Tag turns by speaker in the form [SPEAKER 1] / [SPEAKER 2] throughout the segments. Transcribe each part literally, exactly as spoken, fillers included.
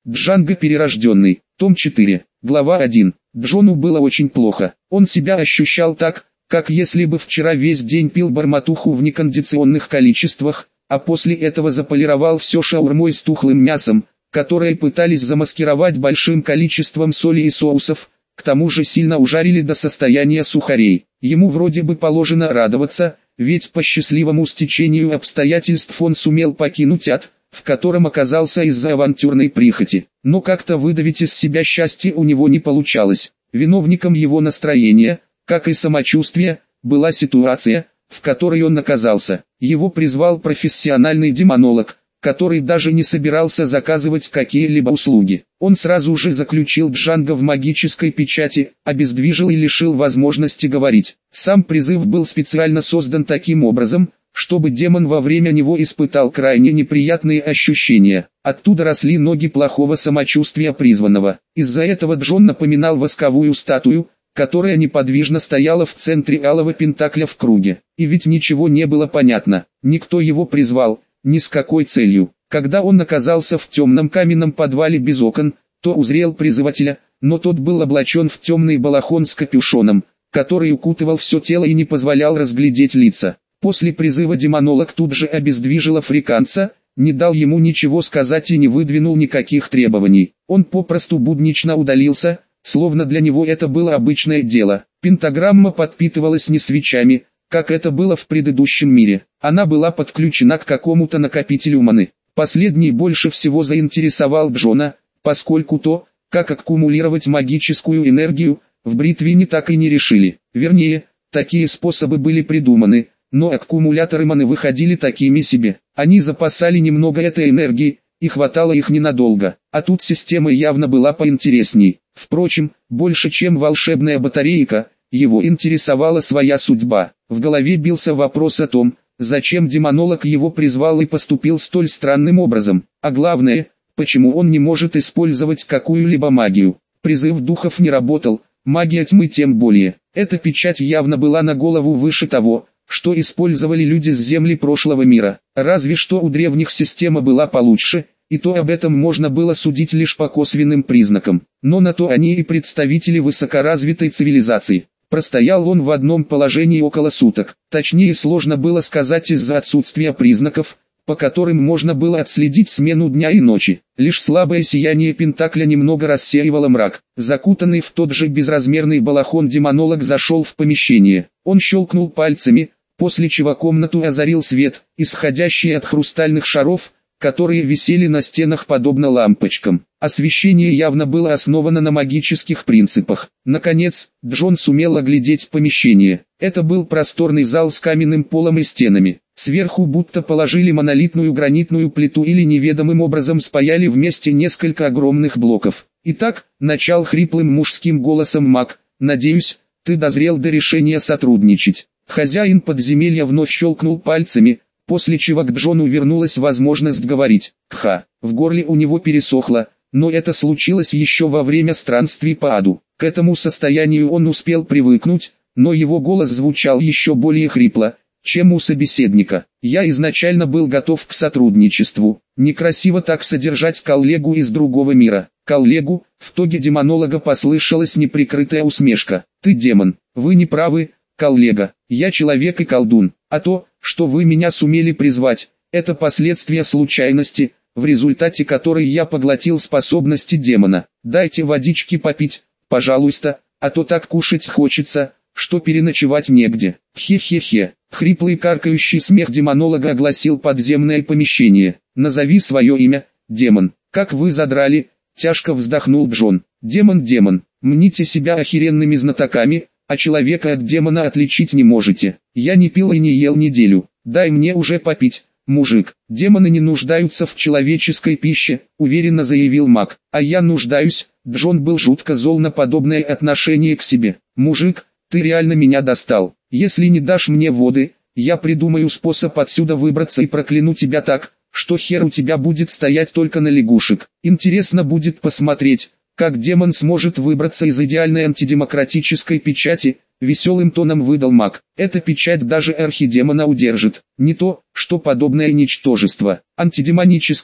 [SPEAKER 1] Джанго Перерожденный. Том четыре. Глава один. Джону было очень плохо. Он себя ощущал так, как если бы вчера весь день пил бормотуху в некондиционных количествах, а после этого заполировал все шаурмой с тухлым мясом, которое пытались замаскировать большим количеством соли и соусов, к тому же сильно ужарили до состояния сухарей. Ему вроде бы положено радоваться, ведь по счастливому стечению обстоятельств он сумел покинуть ад, в котором оказался из-за авантюрной прихоти. Но как-то выдавить из себя счастье у него не получалось. Виновником его настроения, как и самочувствия, была ситуация, в которой он оказался. Его призвал профессиональный демонолог, который даже не собирался заказывать какие-либо услуги. Он сразу же заключил Джанго в магической печати, обездвижил и лишил возможности говорить. Сам призыв был специально создан таким образом, чтобы демон во время него испытал крайне неприятные ощущения. Оттуда росли ноги плохого самочувствия призванного. Из-за этого Джон напоминал восковую статую, которая неподвижно стояла в центре алого пентакля в круге. И ведь ничего не было понятно. Никто его призвал, ни с какой целью. Когда он оказался в темном каменном подвале без окон, то узрел призывателя, но тот был облачен в темный балахон с капюшоном, который укутывал все тело и не позволял разглядеть лица. После призыва демонолог тут же обездвижил африканца, не дал ему ничего сказать и не выдвинул никаких требований. Он попросту буднично удалился, словно для него это было обычное дело. Пентаграмма подпитывалась не свечами, как это было в предыдущем мире. Она была подключена к какому-то накопителю маны. Последний больше всего заинтересовал Джона, поскольку то, как аккумулировать магическую энергию, в Бритвине так и не решили. Вернее, такие способы были придуманы, но аккумуляторы маны выходили такими себе. Они запасали немного этой энергии, и хватало их ненадолго. А тут система явно была поинтересней. Впрочем, больше чем волшебная батарейка, его интересовала своя судьба. В голове бился вопрос о том, зачем демонолог его призвал и поступил столь странным образом. А главное, почему он не может использовать какую-либо магию. Призыв духов не работал, магия тьмы тем более. Эта печать явно была на голову выше того, что использовали люди с земли прошлого мира. Разве что у древних система была получше, и то об этом можно было судить лишь по косвенным признакам. Но на то они и представители высокоразвитой цивилизации. Простоял он в одном положении около суток. Точнее, сложно было сказать из-за отсутствия признаков, по которым можно было отследить смену дня и ночи. Лишь слабое сияние пентакля немного рассеивало мрак. Закутанный в тот же безразмерный балахон демонолог зашел в помещение. Он щелкнул пальцами, после чего комнату озарил свет, исходящий от хрустальных шаров, которые висели на стенах подобно лампочкам. Освещение явно было основано на магических принципах. Наконец, Джон сумел оглядеть помещение. Это был просторный зал с каменным полом и стенами. Сверху будто положили монолитную гранитную плиту или неведомым образом спаяли вместе несколько огромных блоков. «Итак», — начал хриплым мужским голосом маг, — «надеюсь, ты дозрел до решения сотрудничать». Хозяин подземелья вновь щелкнул пальцами, после чего к Джону вернулась возможность говорить. Кха, в горле у него пересохло, но это случилось еще во время странствий по аду. К этому состоянию он успел привыкнуть, но его голос звучал еще более хрипло, чем у собеседника. Я изначально был готов к сотрудничеству. Некрасиво так содержать коллегу из другого мира. Коллегу, в тоге демонолога послышалась неприкрытая усмешка. Ты демон, вы не правы, коллега, я человек и колдун, а то, что вы меня сумели призвать, это последствия случайности, в результате которой я поглотил способности демона. Дайте водички попить, пожалуйста, а то так кушать хочется, что переночевать негде. Хе-хе-хе. Хриплый каркающий смех демонолога огласил подземное помещение. Назови свое имя, демон. Как вы задрали, тяжко вздохнул Джон. Демон, демон, мните себя охеренными знатоками, а человека от демона отличить не можете. Я не пил и не ел неделю. Дай мне уже попить, мужик. Демоны не нуждаются в человеческой пище, уверенно заявил маг. А я нуждаюсь. Джон был жутко зол на подобное отношение к себе. Мужик, ты реально меня достал. Если не дашь мне воды, я придумаю способ отсюда выбраться и прокляну тебя так, что хер у тебя будет стоять только на лягушек. Интересно будет посмотреть, как демон сможет выбраться из идеальной антидемократической печати, веселым тоном выдал маг. Эта печать даже архидемона удержит. Не то, что подобное ничтожество. Антидемоническая,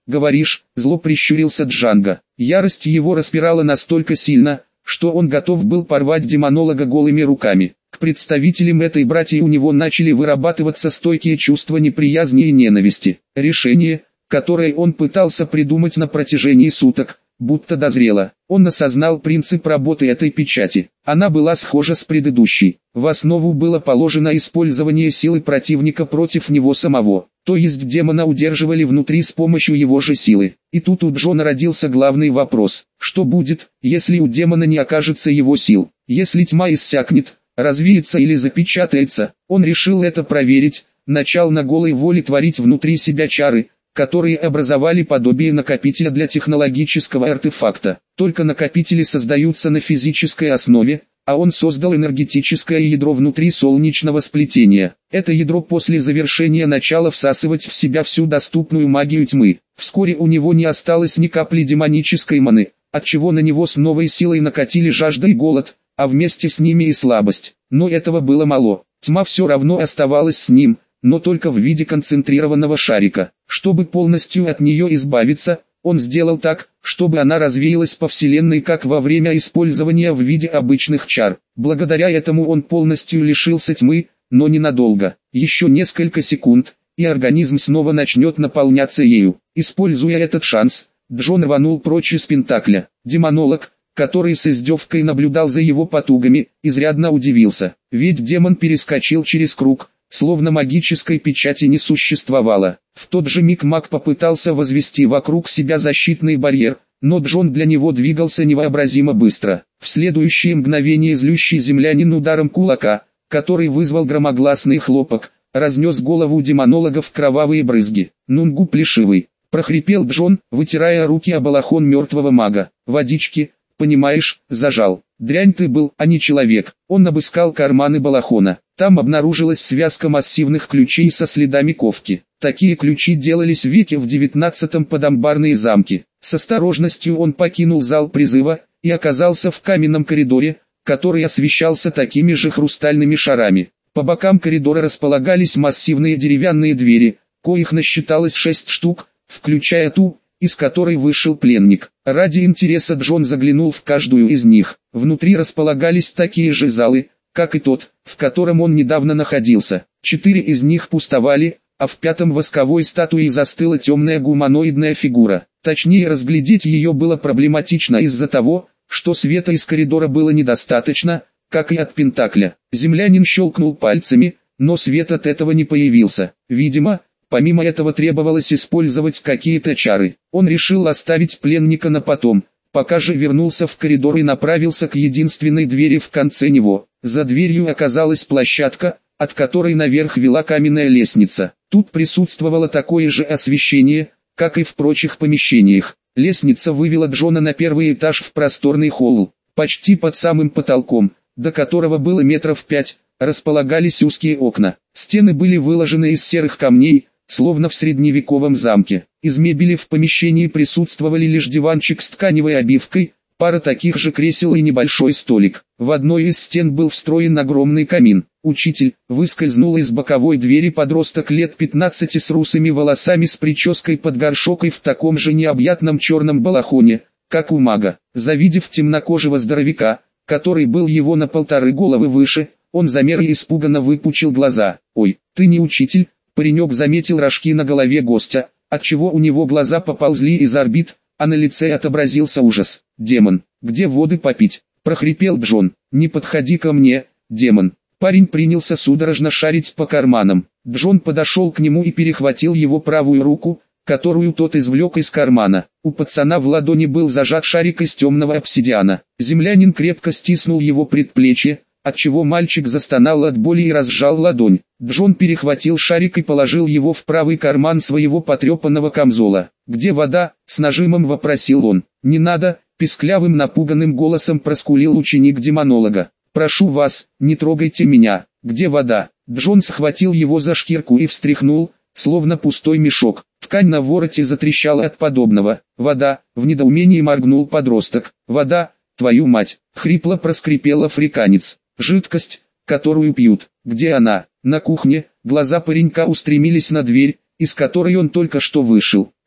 [SPEAKER 1] говоришь?» — зло прищурился Джанго. Ярость его распирала настолько сильно, что он готов был порвать демонолога голыми руками. К представителям этой братьи у него начали вырабатываться стойкие чувства неприязни и ненависти. Решение, которое он пытался придумать на протяжении суток, будто дозрело. Он осознал принцип работы этой печати. Она была схожа с предыдущей. В основу было положено использование силы противника против него самого. То есть демона удерживали внутри с помощью его же силы. И тут у Джона родился главный вопрос. Что будет, если у демона не окажется его сил? Если тьма иссякнет, развеется или запечатается? Он решил это проверить. Начал на голой воле творить внутри себя чары, которые образовали подобие накопителя для технологического артефакта. Только накопители создаются на физической основе, а он создал энергетическое ядро внутри солнечного сплетения. Это ядро после завершения начало всасывать в себя всю доступную магию тьмы. Вскоре у него не осталось ни капли демонической маны, отчего на него с новой силой накатили жажда и голод, а вместе с ними и слабость. Но этого было мало. Тьма все равно оставалась с ним, но только в виде концентрированного шарика. Чтобы полностью от нее избавиться, он сделал так, чтобы она развеялась по вселенной как во время использования в виде обычных чар. Благодаря этому он полностью лишился тьмы, но ненадолго. Еще несколько секунд, и организм снова начнет наполняться ею. Используя этот шанс, Джон рванул прочь из Пентакля. Демонолог, который с издевкой наблюдал за его потугами, изрядно удивился. Ведь демон перескочил через круг, словно магической печати не существовало. В тот же миг маг попытался возвести вокруг себя защитный барьер, но Джон для него двигался невообразимо быстро. В следующее мгновение злющий землянин ударом кулака, который вызвал громогласный хлопок, разнес голову демонолога в кровавые брызги. «Нунгу плешивый!» — прохрипел Джон, вытирая руки о балахон мертвого мага. «Водички, понимаешь, зажал. Дрянь ты был, а не человек». Он обыскал карманы балахона. Там обнаружилась связка массивных ключей со следами ковки. Такие ключи делались в веке в девятнадцатом под амбарные замки. С осторожностью он покинул зал призыва и оказался в каменном коридоре, который освещался такими же хрустальными шарами. По бокам коридора располагались массивные деревянные двери, коих насчиталось шесть штук, включая ту, из которой вышел пленник. Ради интереса Джон заглянул в каждую из них. Внутри располагались такие же залы, как и тот, в котором он недавно находился. Четыре из них пустовали, а в пятом восковой статуей застыла темная гуманоидная фигура. Точнее, разглядеть ее было проблематично из-за того, что света из коридора было недостаточно, как и от Пентакля. Землянин щелкнул пальцами, но свет от этого не появился. Видимо, помимо этого требовалось использовать какие-то чары. Он решил оставить пленника на потом, пока же вернулся в коридор и направился к единственной двери в конце него. За дверью оказалась площадка, от которой наверх вела каменная лестница. Тут присутствовало такое же освещение, как и в прочих помещениях. Лестница вывела Джона на первый этаж в просторный холл. Почти под самым потолком, до которого было метров пять, располагались узкие окна. Стены были выложены из серых камней, словно в средневековом замке. Из мебели в помещении присутствовали лишь диванчик с тканевой обивкой, пара таких же кресел и небольшой столик. В одной из стен был встроен огромный камин. Учитель выскользнул из боковой двери подросток лет пятнадцати с русыми волосами с прической под горшок и в таком же необъятном черном балахоне, как у мага. Завидев темнокожего здоровяка, который был его на полторы головы выше, он замер и испуганно выпучил глаза. «Ой, ты не учитель?» Паренек заметил рожки на голове гостя, отчего у него глаза поползли из орбит, а на лице отобразился ужас. «Демон, где воды попить?» – прохрипел Джон. «Не подходи ко мне, демон». Парень принялся судорожно шарить по карманам. Джон подошел к нему и перехватил его правую руку, которую тот извлек из кармана. У пацана в ладони был зажат шарик из темного обсидиана. Землянин крепко стиснул его предплечье, отчего мальчик застонал от боли и разжал ладонь. Джон перехватил шарик и положил его в правый карман своего потрепанного камзола. «Где вода?» — с нажимом вопросил он. «Не надо», — писклявым напуганным голосом проскулил ученик демонолога. «Прошу вас, не трогайте меня. Где вода?» Джон схватил его за шкирку и встряхнул, словно пустой мешок. Ткань на вороте затрещала от подобного. «Вода!» — в недоумении моргнул подросток. «Вода, твою мать!» — хрипло проскрипел африканец. «Жидкость, которую пьют. Где она?» «На кухне». Глаза паренька устремились на дверь, из которой он только что вышел.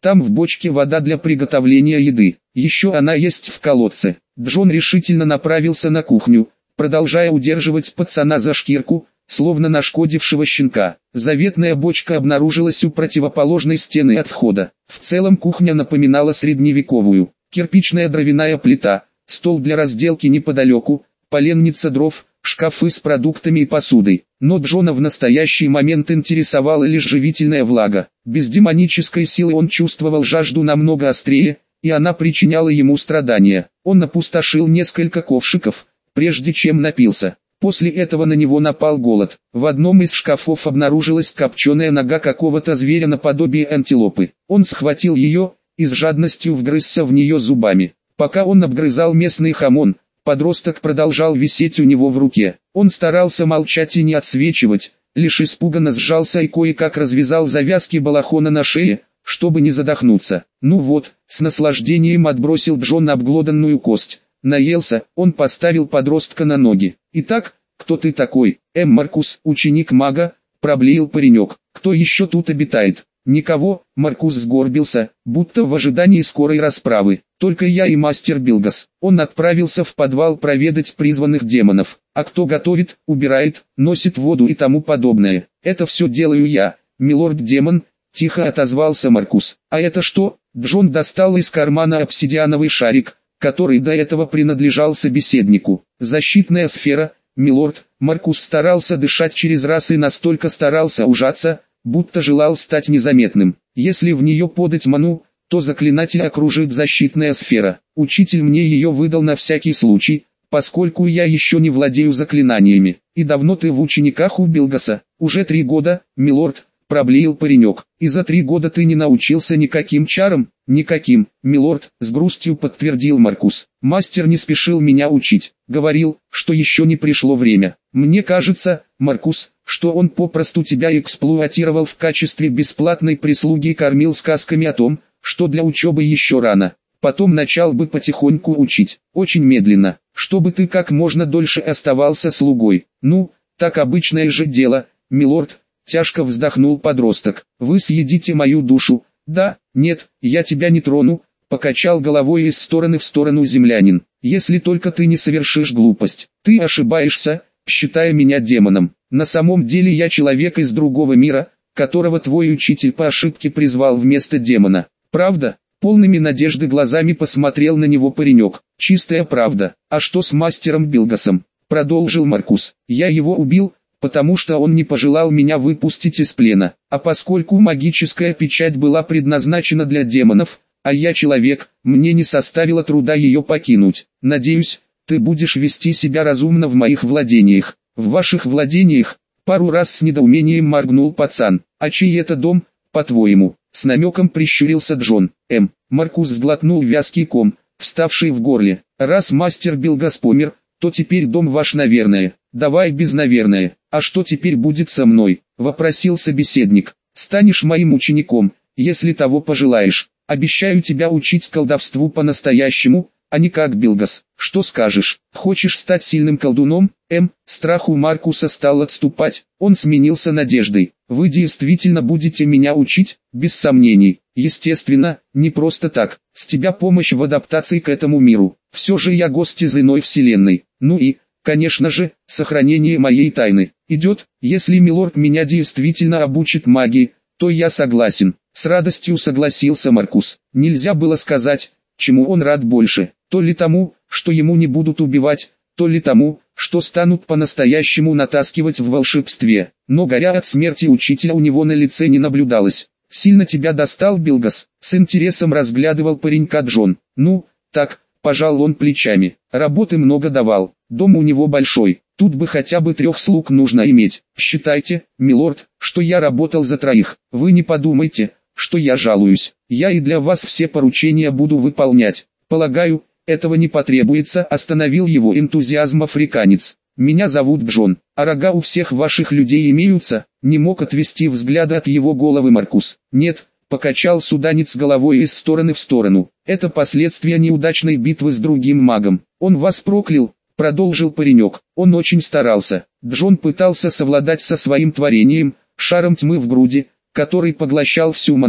[SPEAKER 1] Там в бочке вода для приготовления еды. Еще она есть в колодце. Джон решительно направился на кухню, продолжая удерживать пацана за шкирку, словно нашкодившего щенка. Заветная бочка обнаружилась у противоположной стены от входа. В целом кухня напоминала средневековую. Кирпичная дровяная плита, стол для разделки неподалеку, поленница дров, шкафы с продуктами и посудой. Но Джона в настоящий момент интересовала лишь живительная влага. Без демонической силы он чувствовал жажду намного острее, и она причиняла ему страдания. Он опустошил несколько ковшиков, прежде чем напился. После этого на него напал голод. В одном из шкафов обнаружилась копченая нога какого-то зверя наподобие антилопы. Он схватил ее и с жадностью вгрызся в нее зубами. Пока он обгрызал местный хамон, подросток продолжал висеть у него в руке. Он старался молчать и не отсвечивать, лишь испуганно сжался и кое-как развязал завязки балахона на шее, чтобы не задохнуться. Ну вот, с наслаждением отбросил Джон обглоданную кость. Наелся, он поставил подростка на ноги. «Итак, кто ты такой?» «Эм Маркус, ученик мага», — проблеял паренек. «Кто еще тут обитает?» «Никого», — Маркус сгорбился, будто в ожидании скорой расправы. «Только я и мастер Билгас». Он отправился в подвал проведать призванных демонов. «А кто готовит, убирает, носит воду и тому подобное?» «Это все делаю я, милорд-демон», — тихо отозвался Маркус. «А это что?» Джон достал из кармана обсидиановый шарик, который до этого принадлежал собеседнику. «Защитная сфера, милорд». Маркус старался дышать через раз и настолько старался ужаться, будто желал стать незаметным. «Если в нее подать ману, то заклинатель окружит защитная сфера. Учитель мне ее выдал на всякий случай, поскольку я еще не владею заклинаниями. И давно ты в учениках у Билгаса?» «Уже три года, милорд», — проблеял паренек. «И за три года ты не научился никаким чарам?» «Никаким, милорд», — с грустью подтвердил Маркус. «Мастер не спешил меня учить. Говорил, что еще не пришло время. Мне кажется, Маркус, что он попросту тебя эксплуатировал в качестве бесплатной прислуги и кормил сказками о том, что для учебы еще рано. Потом начал бы потихоньку учить, очень медленно, чтобы ты как можно дольше оставался слугой. Ну, так обычное же дело, милорд», — тяжко вздохнул подросток. «Вы съедите мою душу». «Да, нет, я тебя не трону», — покачал головой из стороны в сторону землянин. «Если только ты не совершишь глупость. Ты ошибаешься, считая меня демоном. На самом деле я человек из другого мира, которого твой учитель по ошибке призвал вместо демона. Правда?» Полными надежды глазами посмотрел на него паренек. «Чистая правда. А что с мастером Билгасом?» Продолжил Маркус. «Я его убил, потому что он не пожелал меня выпустить из плена. А поскольку магическая печать была предназначена для демонов, а я человек, мне не составило труда ее покинуть. Надеюсь, ты будешь вести себя разумно в моих владениях». «В ваших владениях?» Пару раз с недоумением моргнул пацан. «А чей это дом, по-твоему?» С намеком прищурился Джон. «Эм». Маркус сглотнул вязкий ком, вставший в горле. «Раз мастер Билгас помер, то теперь дом ваш, наверное». «Давай без наверное. А что теперь будет со мной?» — вопросил собеседник. «Станешь моим учеником, если того пожелаешь. Обещаю тебя учить колдовству по-настоящему, а не как Билгас. Что скажешь? Хочешь стать сильным колдуном?» Эм, страх у Маркуса стал отступать. Он сменился надеждой. «Вы действительно будете меня учить?» «Без сомнений. Естественно, не просто так. С тебя помощь в адаптации к этому миру. Все же я гость из иной вселенной. Ну и, конечно же, сохранение моей тайны. Идет, если милорд меня действительно обучит магии, то я согласен». С радостью согласился Маркус. Нельзя было сказать, чему он рад больше. То ли тому, что ему не будут убивать, то ли тому, что станут по-настоящему натаскивать в волшебстве. Но горя от смерти учителя у него на лице не наблюдалось. «Сильно тебя достал Билгас?» — с интересом разглядывал паренька Джон. «Ну, так», — пожал он плечами. «Работы много давал, дом у него большой, тут бы хотя бы трех слуг нужно иметь. Считайте, милорд, что я работал за троих. Вы не подумайте, что я жалуюсь. Я и для вас все поручения буду выполнять. Полагаю, этого не потребуется», — остановил его энтузиазм африканец. «Меня зовут Джон, а рога у всех ваших людей имеются?» Не мог отвести взгляда от его головы Маркус. «Нет», — покачал суданец головой из стороны в сторону. «Это последствия неудачной битвы с другим магом. Он вас проклял», — продолжил паренек. Он очень старался. Джон пытался совладать со своим творением, шаром тьмы в груди, который поглощал всю ману,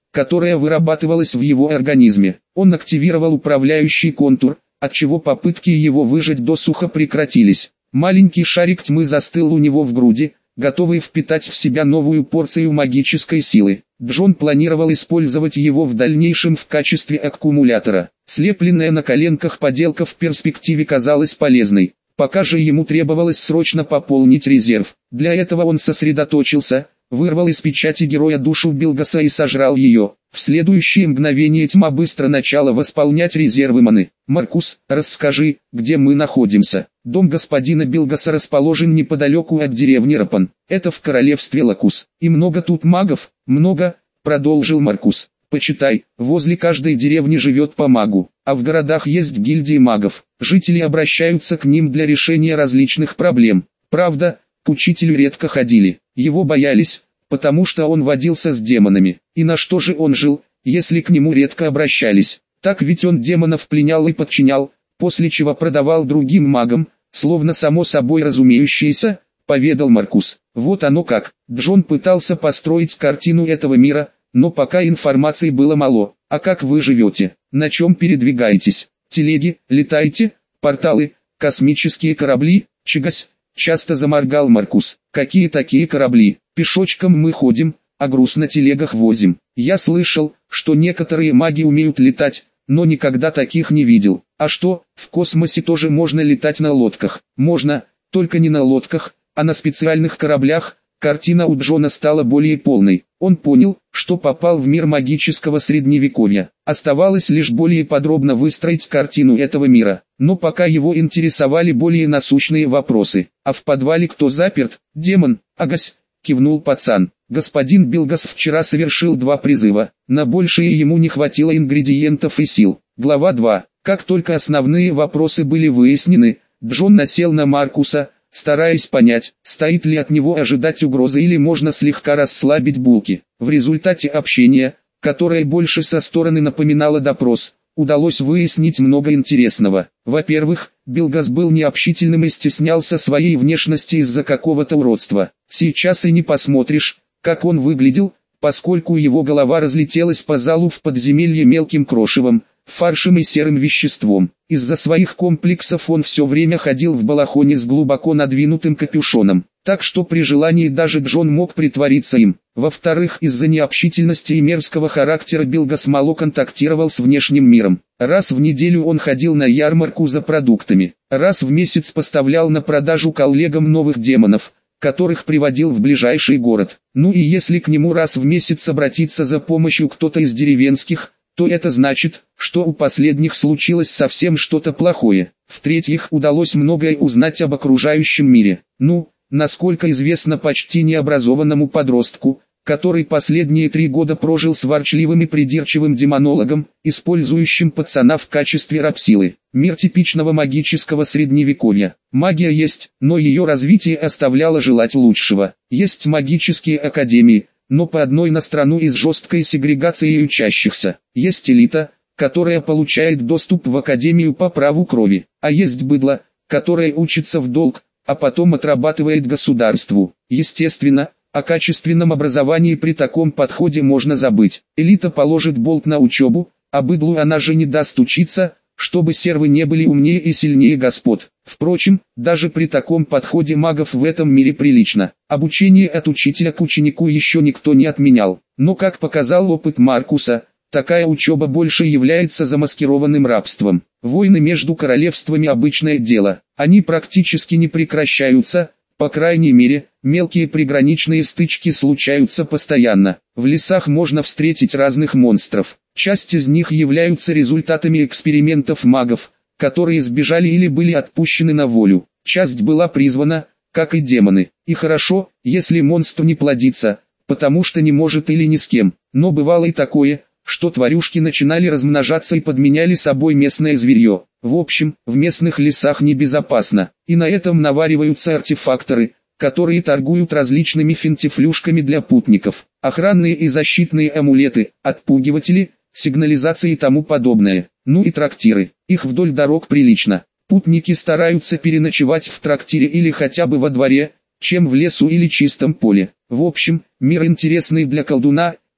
[SPEAKER 1] которая вырабатывалась в его организме. Он активировал управляющий контур, отчего попытки его выжать досуха прекратились. Маленький шарик тьмы застыл у него в груди, готовый впитать в себя новую порцию магической силы. Джон планировал использовать его в дальнейшем в качестве аккумулятора. Слепленная на коленках поделка в перспективе казалась полезной. Пока же ему требовалось срочно пополнить резерв. Для этого он сосредоточился, вырвал из печати героя душу Билгаса и сожрал ее. В следующее мгновение тьма быстро начала восполнять резервы маны. «Маркус, расскажи, где мы находимся?» «Дом господина Билгаса расположен неподалеку от деревни Рапан. Это в королевстве Лакус. И много тут магов?» «Много», — продолжил Маркус. «Почитай, возле каждой деревни живет по магу, а в городах есть гильдии магов. Жители обращаются к ним для решения различных проблем. Правда, к учителю редко ходили, его боялись, потому что он водился с демонами. И на что же он жил, если к нему редко обращались? Так ведь он демонов пленял и подчинял, после чего продавал другим магам, словно само собой разумеющееся», — поведал Маркус. «Вот оно как». Джон пытался построить картину этого мира, но пока информации было мало. «А как вы живете? На чем передвигаетесь? Телеги, летаете? Порталы, космические корабли?» «Чигась», — часто заморгал Маркус. «Какие такие корабли? Пешочком мы ходим, а груз на телегах возим. Я слышал, что некоторые маги умеют летать, но никогда таких не видел. А что, в космосе тоже можно летать на лодках?» «Можно, только не на лодках, а на специальных кораблях». Картина у Джона стала более полной. Он понял, что попал в мир магического средневековья. Оставалось лишь более подробно выстроить картину этого мира. Но пока его интересовали более насущные вопросы. «А в подвале кто заперт?» «Демон, агась», — кивнул пацан. «Господин Билгас вчера совершил два призыва. На большее ему не хватило ингредиентов и сил». Глава два. Как только основные вопросы были выяснены, Джон насел на Маркуса, стараясь понять, стоит ли от него ожидать угрозы или можно слегка расслабить булки. В результате общения, которое больше со стороны напоминало допрос, удалось выяснить много интересного. Во-первых, Билгас был необщительным и стеснялся своей внешности из-за какого-то уродства. Сейчас и не посмотришь, как он выглядел, поскольку его голова разлетелась по залу в подземелье мелким крошевом, фаршем и серым веществом. Из-за своих комплексов он все время ходил в балахоне с глубоко надвинутым капюшоном, так что при желании даже Джон мог притвориться им. Во-вторых, из-за необщительности и мерзкого характера Билгас мало контактировал с внешним миром. Раз в неделю он ходил на ярмарку за продуктами, раз в месяц поставлял на продажу коллегам новых демонов, которых приводил в ближайший город. Ну и если к нему раз в месяц обратиться за помощью кто-то из деревенских, то это значит, что у последних случилось совсем что-то плохое. В-третьих, удалось многое узнать об окружающем мире. Ну, насколько известно почти необразованному подростку, который последние три года прожил с ворчливым и придирчивым демонологом, использующим пацана в качестве рабсилы. Мир типичного магического средневековья. Магия есть, но ее развитие оставляло желать лучшего. Есть магические академии, но по одной на страну и с жесткой сегрегацией учащихся. Есть элита, которая получает доступ в академию по праву крови, а есть быдло, которое учится в долг, а потом отрабатывает государству. Естественно, о качественном образовании при таком подходе можно забыть. Элита положит болт на учебу, а быдлу она же не даст учиться, чтобы сервы не были умнее и сильнее господ. Впрочем, даже при таком подходе магов в этом мире прилично. Обучение от учителя к ученику еще никто не отменял. Но как показал опыт Маркуса, такая учеба больше является замаскированным рабством. Войны между королевствами обычное дело. Они практически не прекращаются, по крайней мере, мелкие приграничные стычки случаются постоянно. В лесах можно встретить разных монстров. Часть из них являются результатами экспериментов магов, которые сбежали или были отпущены на волю. Часть была призвана, как и демоны. И хорошо, если монстр не плодится, потому что не может или ни с кем. Но бывало и такое, что тварюшки начинали размножаться и подменяли собой местное зверье. В общем, в местных лесах небезопасно. И на этом навариваются артефакторы, которые торгуют различными финтифлюшками для путников. Охранные и защитные амулеты, отпугиватели, сигнализации и тому подобное. Ну и трактиры. Их вдоль дорог прилично. Путники стараются переночевать в трактире или хотя бы во дворе, чем в лесу или чистом поле. В общем, мир интересный для колдуна,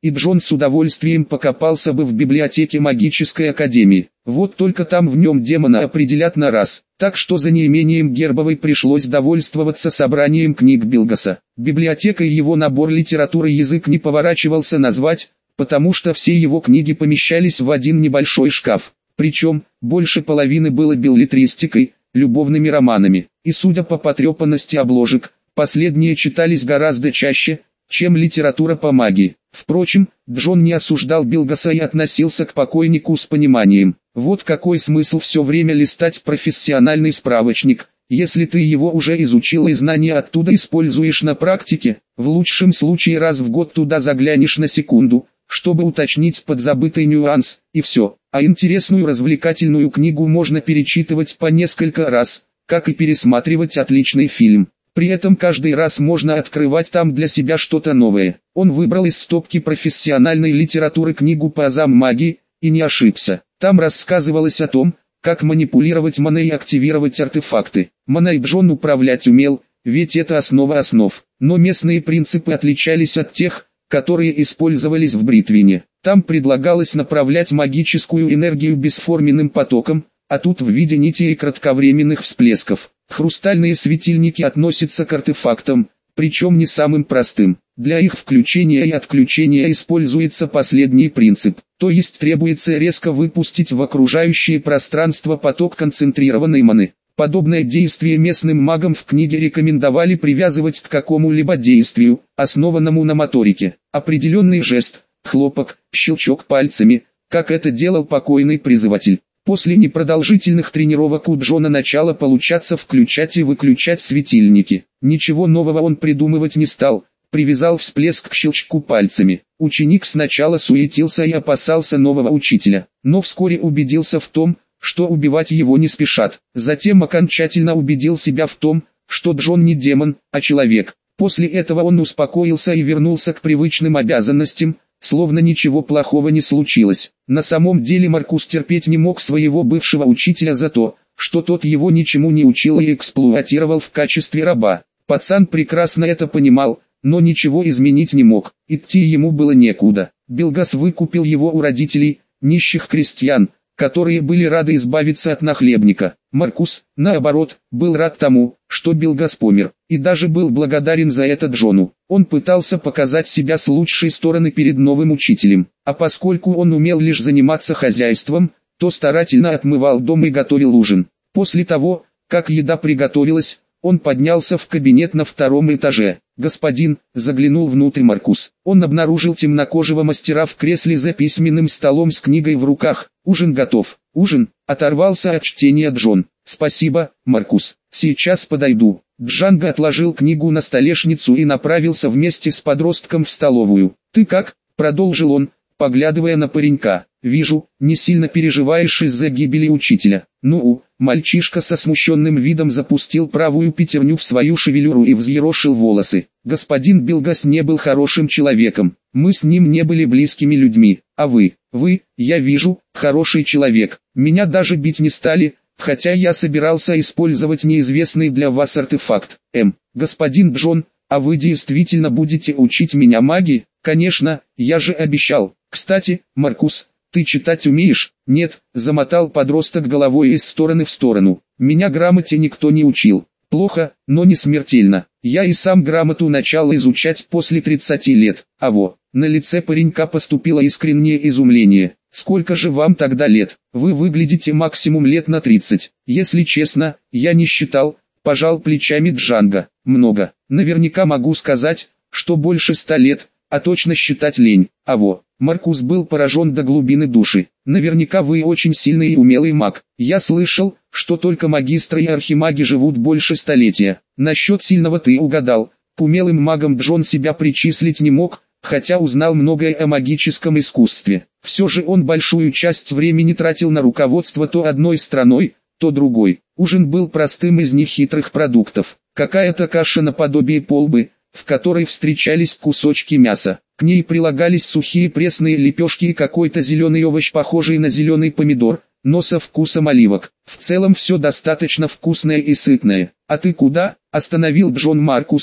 [SPEAKER 1] и Джон с удовольствием покопался бы в библиотеке магической академии. Вот только там в нем демона определят на раз, так что за неимением Гербовой пришлось довольствоваться собранием книг Билгаса. Библиотекой его набор литературы язык не поворачивался назвать, потому что все его книги помещались в один небольшой шкаф. Причем, больше половины было беллетристикой, любовными романами, и судя по потрепанности обложек, последние читались гораздо чаще, чем литература по магии. Впрочем, Джон не осуждал Билгаса и относился к покойнику с пониманием. Вот какой смысл все время листать профессиональный справочник, если ты его уже изучил и знания оттуда используешь на практике. В лучшем случае раз в год туда заглянешь на секунду, чтобы уточнить подзабытый нюанс, и все. А интересную развлекательную книгу можно перечитывать по несколько раз, как и пересматривать отличный фильм. При этом каждый раз можно открывать там для себя что-то новое. Он выбрал из стопки профессиональной литературы книгу по азам магии, и не ошибся. Там рассказывалось о том, как манипулировать маной и активировать артефакты. Маной Джон управлять умел, ведь это основа основ. Но местные принципы отличались от тех, которые использовались в Бритвине. Там предлагалось направлять магическую энергию бесформенным потоком, а тут в виде нитей и кратковременных всплесков. Хрустальные светильники относятся к артефактам, причем не самым простым. Для их включения и отключения используется последний принцип, то есть требуется резко выпустить в окружающее пространство поток концентрированной маны. Подобное действие местным магам в книге рекомендовали привязывать к какому-либо действию, основанному на моторике. Определенный жест, хлопок, щелчок пальцами, как это делал покойный призыватель. После непродолжительных тренировок у Джона начало получаться включать и выключать светильники. Ничего нового он придумывать не стал, привязал всплеск к щелчку пальцами. Ученик сначала суетился и опасался нового учителя, но вскоре убедился в том, что убивать его не спешат. Затем окончательно убедил себя в том, что Джон не демон, а человек. После этого он успокоился и вернулся к привычным обязанностям, словно ничего плохого не случилось. На самом деле Маркус терпеть не мог своего бывшего учителя за то, что тот его ничему не учил и эксплуатировал в качестве раба. Пацан прекрасно это понимал, но ничего изменить не мог, идти ему было некуда. Билгас выкупил его у родителей, нищих крестьян, которые были рады избавиться от нахлебника. Маркус, наоборот, был рад тому, что Билгас помер, и даже был благодарен за это Джону. Он пытался показать себя с лучшей стороны перед новым учителем, а поскольку он умел лишь заниматься хозяйством, то старательно отмывал дом и готовил ужин. После того, как еда приготовилась, он поднялся в кабинет на втором этаже. «Господин», заглянул внутрь Маркус. Он обнаружил темнокожего мастера в кресле за письменным столом с книгой в руках. «Ужин готов». «Ужин?» — оторвался от чтения Джон. «Спасибо, Маркус. Сейчас подойду». Джанго отложил книгу на столешницу и направился вместе с подростком в столовую. «Ты как?» — продолжил он, поглядывая на паренька. «Вижу, не сильно переживаешь из-за гибели учителя». «Ну-у». Мальчишка со смущенным видом запустил правую пятерню в свою шевелюру и взъерошил волосы. «Господин Билгас не был хорошим человеком. Мы с ним не были близкими людьми. А вы? Вы, я вижу, хороший человек. Меня даже бить не стали, хотя я собирался использовать неизвестный для вас артефакт. М. Господин Джон, а вы действительно будете учить меня магии?» «Конечно, я же обещал. Кстати, Маркус, ты читать умеешь?» «Нет», — замотал подросток головой из стороны в сторону. «Меня грамоте никто не учил. Плохо, но не смертельно. Я и сам грамоту начал изучать после тридцати лет». А во, на лице паренька поступило искреннее изумление. «Сколько же вам тогда лет? Вы выглядите максимум лет на тридцать. Если честно, я не считал», — пожал плечами Джанго. «Много. Наверняка могу сказать, что больше ста лет, а точно считать лень». А во. Маркус был поражен до глубины души. «Наверняка вы очень сильный и умелый маг. Я слышал, что только магистры и архимаги живут больше столетия. Насчет сильного ты угадал». К умелым магам Джон себя причислить не мог, хотя узнал многое о магическом искусстве. Все же он большую часть времени тратил на руководство то одной страной, то другой. Ужин был простым из нехитрых продуктов. Какая-то каша наподобие полбы, в которой встречались кусочки мяса. К ней прилагались сухие пресные лепешки и какой-то зеленый овощ, похожий на зеленый помидор, но со вкусом оливок. В целом все достаточно вкусное и сытное. «А ты куда?» — остановил Джон Маркуса,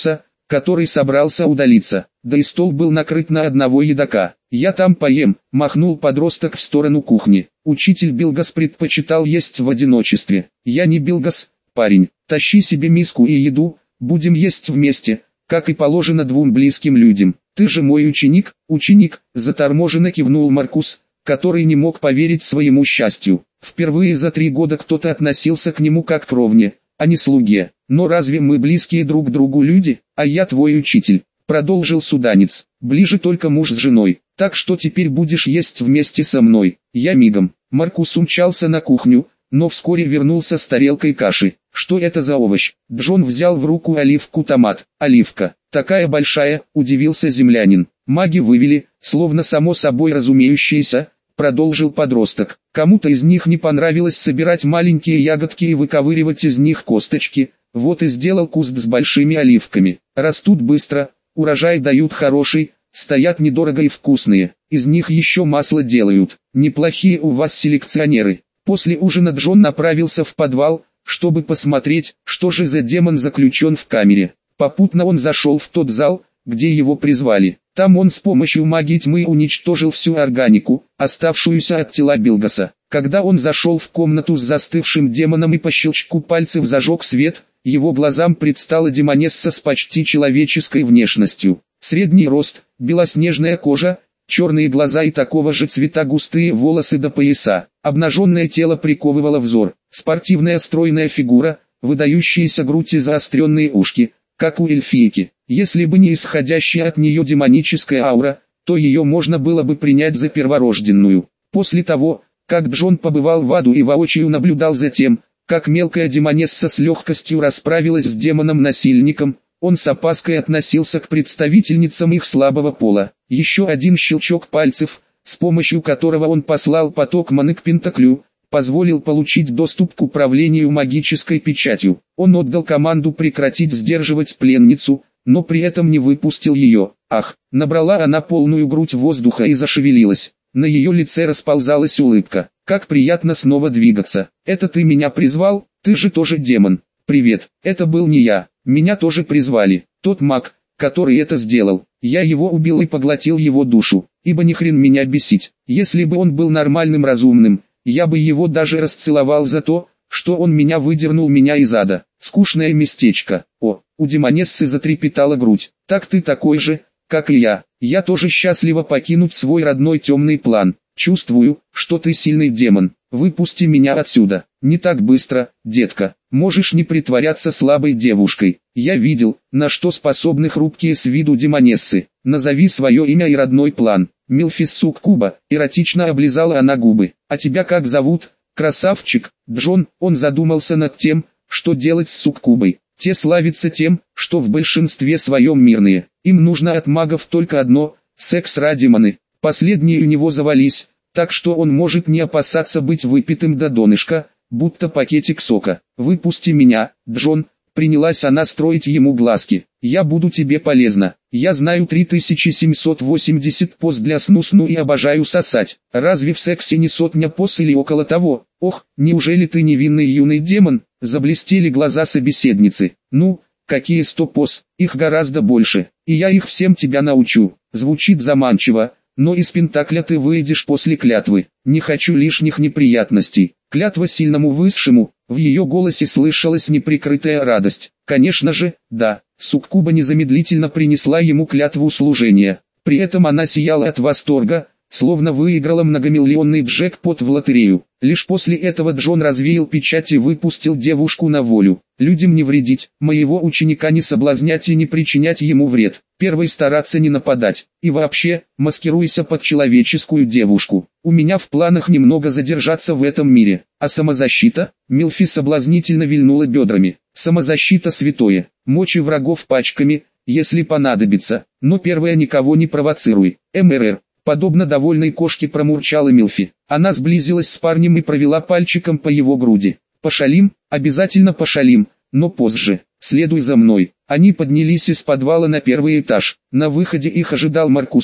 [SPEAKER 1] который собрался удалиться. Да и стол был накрыт на одного едока. «Я там поем», — махнул подросток в сторону кухни. Учитель Билгас предпочитал есть в одиночестве. «Я не Билгас, парень, тащи себе миску и еду, будем есть вместе, как и положено двум близким людям. Ты же мой ученик». «Ученик», — заторможенно кивнул Маркус, который не мог поверить своему счастью. Впервые за три года кто-то относился к нему как к ровне, а не слуге. «Но разве мы близкие друг к другу люди? А я твой учитель», — продолжил суданец. «Ближе только муж с женой, так что теперь будешь есть вместе со мной». «Я мигом». Маркус умчался на кухню, но вскоре вернулся с тарелкой каши. «Что это за овощ?» Джон взял в руку оливку-томат. «Оливка, такая большая», — удивился землянин. «Маги вывели, словно само собой разумеющееся», — продолжил подросток. «Кому-то из них не понравилось собирать маленькие ягодки и выковыривать из них косточки, вот и сделал куст с большими оливками. Растут быстро, урожай дают хороший, стоят недорого и вкусные, из них еще масло делают. Неплохие у вас селекционеры». После ужина Джон направился в подвал, чтобы посмотреть, что же за демон заключен в камере. Попутно он зашел в тот зал, где его призвали. Там он с помощью магии тьмы уничтожил всю органику, оставшуюся от тела Билгаса. Когда он зашел в комнату с застывшим демоном и по щелчку пальцев зажег свет, его глазам предстала демонесса с почти человеческой внешностью. Средний рост, белоснежная кожа, черные глаза и такого же цвета густые волосы до пояса. Обнаженное тело приковывало взор. Спортивная стройная фигура, выдающиеся грудь и заостренные ушки, как у эльфийки. Если бы не исходящая от нее демоническая аура, то ее можно было бы принять за перворожденную. После того, как Джон побывал в аду и воочию наблюдал за тем, как мелкая демонесса с легкостью расправилась с демоном-насильником, он с опаской относился к представительницам их слабого пола. Еще один щелчок пальцев, с помощью которого он послал поток маны к Пентаклю, позволил получить доступ к управлению магической печатью. Он отдал команду прекратить сдерживать пленницу, но при этом не выпустил ее. Ах, набрала она полную грудь воздуха и зашевелилась. На ее лице расползалась улыбка. Как приятно снова двигаться. Это ты меня призвал? Ты же тоже демон. Привет, это был не я. Меня тоже призвали. Тот маг, который это сделал. Я его убил и поглотил его душу, ибо ни хрен меня бесить. Если бы он был нормальным разумным, я бы его даже расцеловал за то, что он меня выдернул меня из ада. Скучное местечко. О, у демонессы затрепетала грудь. Так ты такой же, как и я. Я тоже счастлива покинуть свой родной темный план. Чувствую, что ты сильный демон. Выпусти меня отсюда. Не так быстро, детка. Можешь не притворяться слабой девушкой. Я видел, на что способны хрупкие с виду демонессы. Назови свое имя и родной план. Милфис Суккуба. Эротично облизала она губы. А тебя как зовут? Красавчик. Джон. Он задумался над тем, что делать с Суккубой. Те славятся тем, что в большинстве своем мирные. Им нужно от магов только одно – секс ради маны. Последние у него завались, так что он может не опасаться быть выпитым до донышка, будто пакетик сока. «Выпусти меня, Джон», — принялась она строить ему глазки. «Я буду тебе полезна. Я знаю три тысячи семьсот восемьдесят поз для сну-сну и обожаю сосать. Разве в сексе не сотня поз или около того? Ох, неужели ты невинный юный демон?» Заблестели глаза собеседницы. «Ну, какие сто поз, их гораздо больше, и я их всем тебя научу». Звучит заманчиво. Но из Пентакля ты выйдешь после клятвы. Не хочу лишних неприятностей. Клятва сильному высшему. В ее голосе слышалась неприкрытая радость. Конечно же, да. Суккуба незамедлительно принесла ему клятву служения. При этом она сияла от восторга, словно выиграла многомиллионный джекпот в лотерею. Лишь после этого Джон развеял печать и выпустил девушку на волю. Людям не вредить, моего ученика не соблазнять и не причинять ему вред. Первый стараться не нападать. И вообще, маскируйся под человеческую девушку. У меня в планах немного задержаться в этом мире. А самозащита? Милфи соблазнительно вильнула бедрами. Самозащита святое. Мочи врагов пачками, если понадобится. Но первое никого не провоцируй. МРР. Подобно довольной кошке промурчала Милфи. Она сблизилась с парнем и провела пальчиком по его груди. «Пошалим, обязательно пошалим, но позже. Следуй за мной». Они поднялись из подвала на первый этаж. На выходе их ожидал Маркус,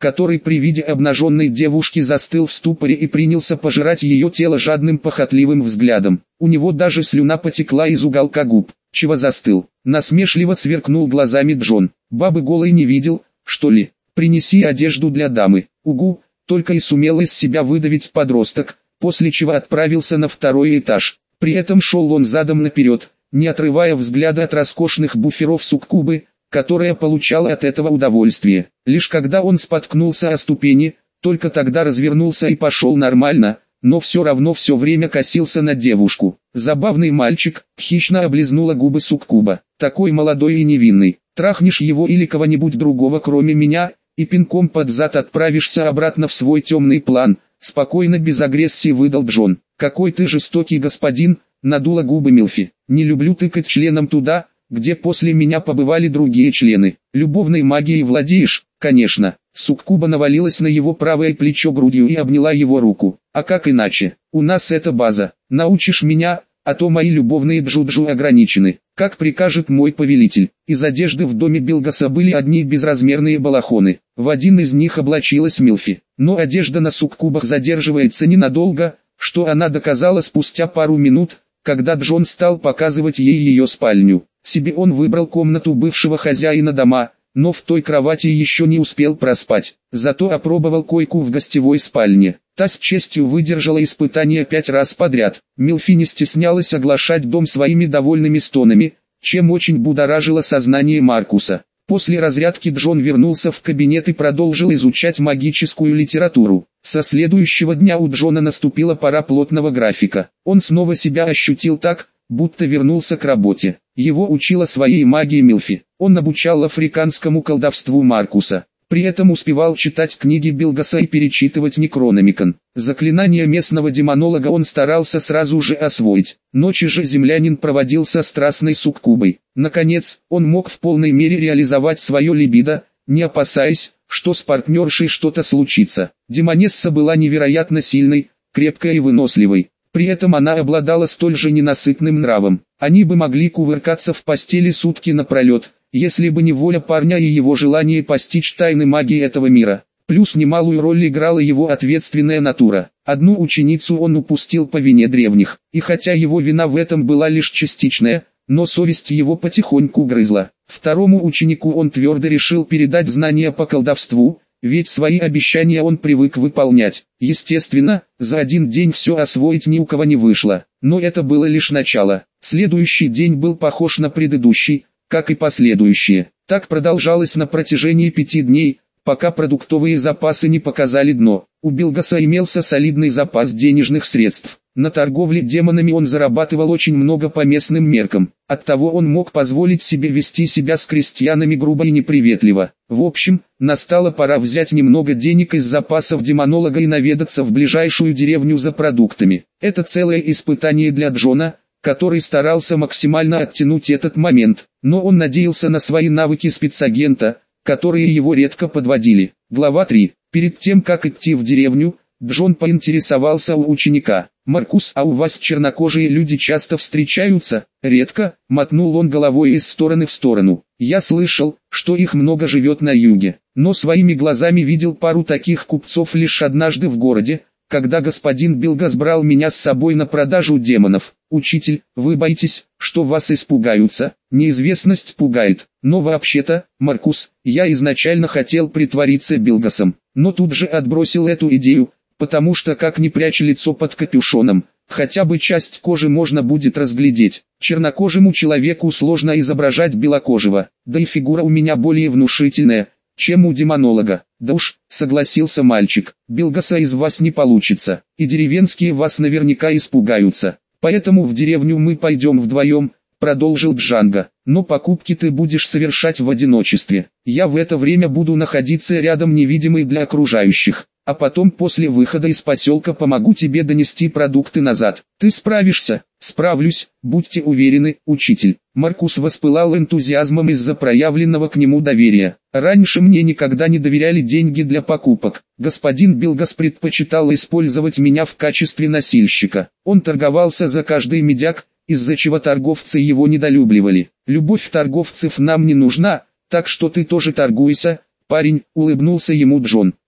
[SPEAKER 1] который при виде обнаженной девушки застыл в ступоре и принялся пожирать ее тело жадным похотливым взглядом. У него даже слюна потекла из уголка губ. «Чего застыл?» — насмешливо сверкнул глазами Джон. «Бабы голой не видел, что ли? Принеси одежду для дамы». «Угу», — только и сумел из себя выдавить подросток, после чего отправился на второй этаж. При этом шел он задом наперед, не отрывая взгляда от роскошных буферов суккубы, которая получала от этого удовольствие. Лишь когда он споткнулся о ступени, только тогда развернулся и пошел нормально, но все равно все время косился на девушку. Забавный мальчик, хищно облизнула губы суккуба. Такой молодой и невинный. Трахнешь его или кого-нибудь другого кроме меня, и пинком под зад отправишься обратно в свой темный план, спокойно без агрессии выдал Джон. Какой ты жестокий господин, надула губы Милфи. Не люблю тыкать членом туда, где после меня побывали другие члены. Любовной магией владеешь? Конечно. Суккуба навалилась на его правое плечо грудью и обняла его руку. А как иначе? У нас это база. Научишь меня, а то мои любовные джуджу ограничены. Как прикажет мой повелитель. Из одежды в доме Билгаса были одни безразмерные балахоны. В один из них облачилась Милфи. Но одежда на суккубах задерживается ненадолго, что она доказала спустя пару минут, когда Джон стал показывать ей ее спальню. Себе он выбрал комнату бывшего хозяина дома, но в той кровати еще не успел проспать. Зато опробовал койку в гостевой спальне. Та с честью выдержала испытание пять раз подряд. Милфи не стеснялась оглашать дом своими довольными стонами, чем очень будоражило сознание Маркуса. После разрядки Джон вернулся в кабинет и продолжил изучать магическую литературу. Со следующего дня у Джона наступила пора плотного графика. Он снова себя ощутил так, будто вернулся к работе. Его учила своей магии Милфи. Он обучал африканскому колдовству Маркуса. При этом успевал читать книги Билгаса и перечитывать Некрономикон. Заклинания местного демонолога он старался сразу же освоить. Ночи же землянин проводил со страстной суккубой. Наконец, он мог в полной мере реализовать свое либидо, не опасаясь, что с партнершей что-то случится. Демонесса была невероятно сильной, крепкой и выносливой. При этом она обладала столь же ненасытным нравом. Они бы могли кувыркаться в постели сутки напролет, если бы не воля парня и его желание постичь тайны магии этого мира. Плюс немалую роль играла его ответственная натура. Одну ученицу он упустил по вине древних, и хотя его вина в этом была лишь частичная, но совесть его потихоньку грызла. Второму ученику он твердо решил передать знания по колдовству, ведь свои обещания он привык выполнять. Естественно, за один день все освоить ни у кого не вышло, но это было лишь начало. Следующий день был похож на предыдущий, как и последующие. Так продолжалось на протяжении пяти дней, пока продуктовые запасы не показали дно. У Билгаса имелся солидный запас денежных средств. На торговле демонами он зарабатывал очень много по местным меркам. Оттого он мог позволить себе вести себя с крестьянами грубо и неприветливо. В общем, настала пора взять немного денег из запасов демонолога и наведаться в ближайшую деревню за продуктами. Это целое испытание для Джона, который старался максимально оттянуть этот момент, но он надеялся на свои навыки спецагента, которые его редко подводили. Глава три. Перед тем как идти в деревню, Джон поинтересовался у ученика: «Маркус, а у вас чернокожие люди часто встречаются?» «Редко», — мотнул он головой из стороны в сторону. «Я слышал, что их много живет на юге, но своими глазами видел пару таких купцов лишь однажды в городе, когда господин Билгас брал меня с собой на продажу демонов. Учитель, вы боитесь, что вас испугаются?» «Неизвестность пугает, но вообще-то, Маркус, я изначально хотел притвориться Билгасом, но тут же отбросил эту идею, потому что как ни прячь лицо под капюшоном, хотя бы часть кожи можно будет разглядеть. Чернокожему человеку сложно изображать белокожего, да и фигура у меня более внушительная, чем у демонолога». «Да уж», — согласился мальчик, — «Билгаса из вас не получится, и деревенские вас наверняка испугаются. Поэтому в деревню мы пойдем вдвоем», — продолжил Джанго. «Но покупки ты будешь совершать в одиночестве. Я в это время буду находиться рядом невидимый для окружающих, а потом после выхода из поселка помогу тебе донести продукты назад. Ты справишься?» «Справлюсь, будьте уверены, учитель». Маркус воспылал энтузиазмом из-за проявленного к нему доверия. «Раньше мне никогда не доверяли деньги для покупок. Господин Билгас предпочитал использовать меня в качестве носильщика. Он торговался за каждый медяк, из-за чего торговцы его недолюбливали. Любовь торговцев нам не нужна, так что ты тоже торгуйся, парень», — улыбнулся ему Джон.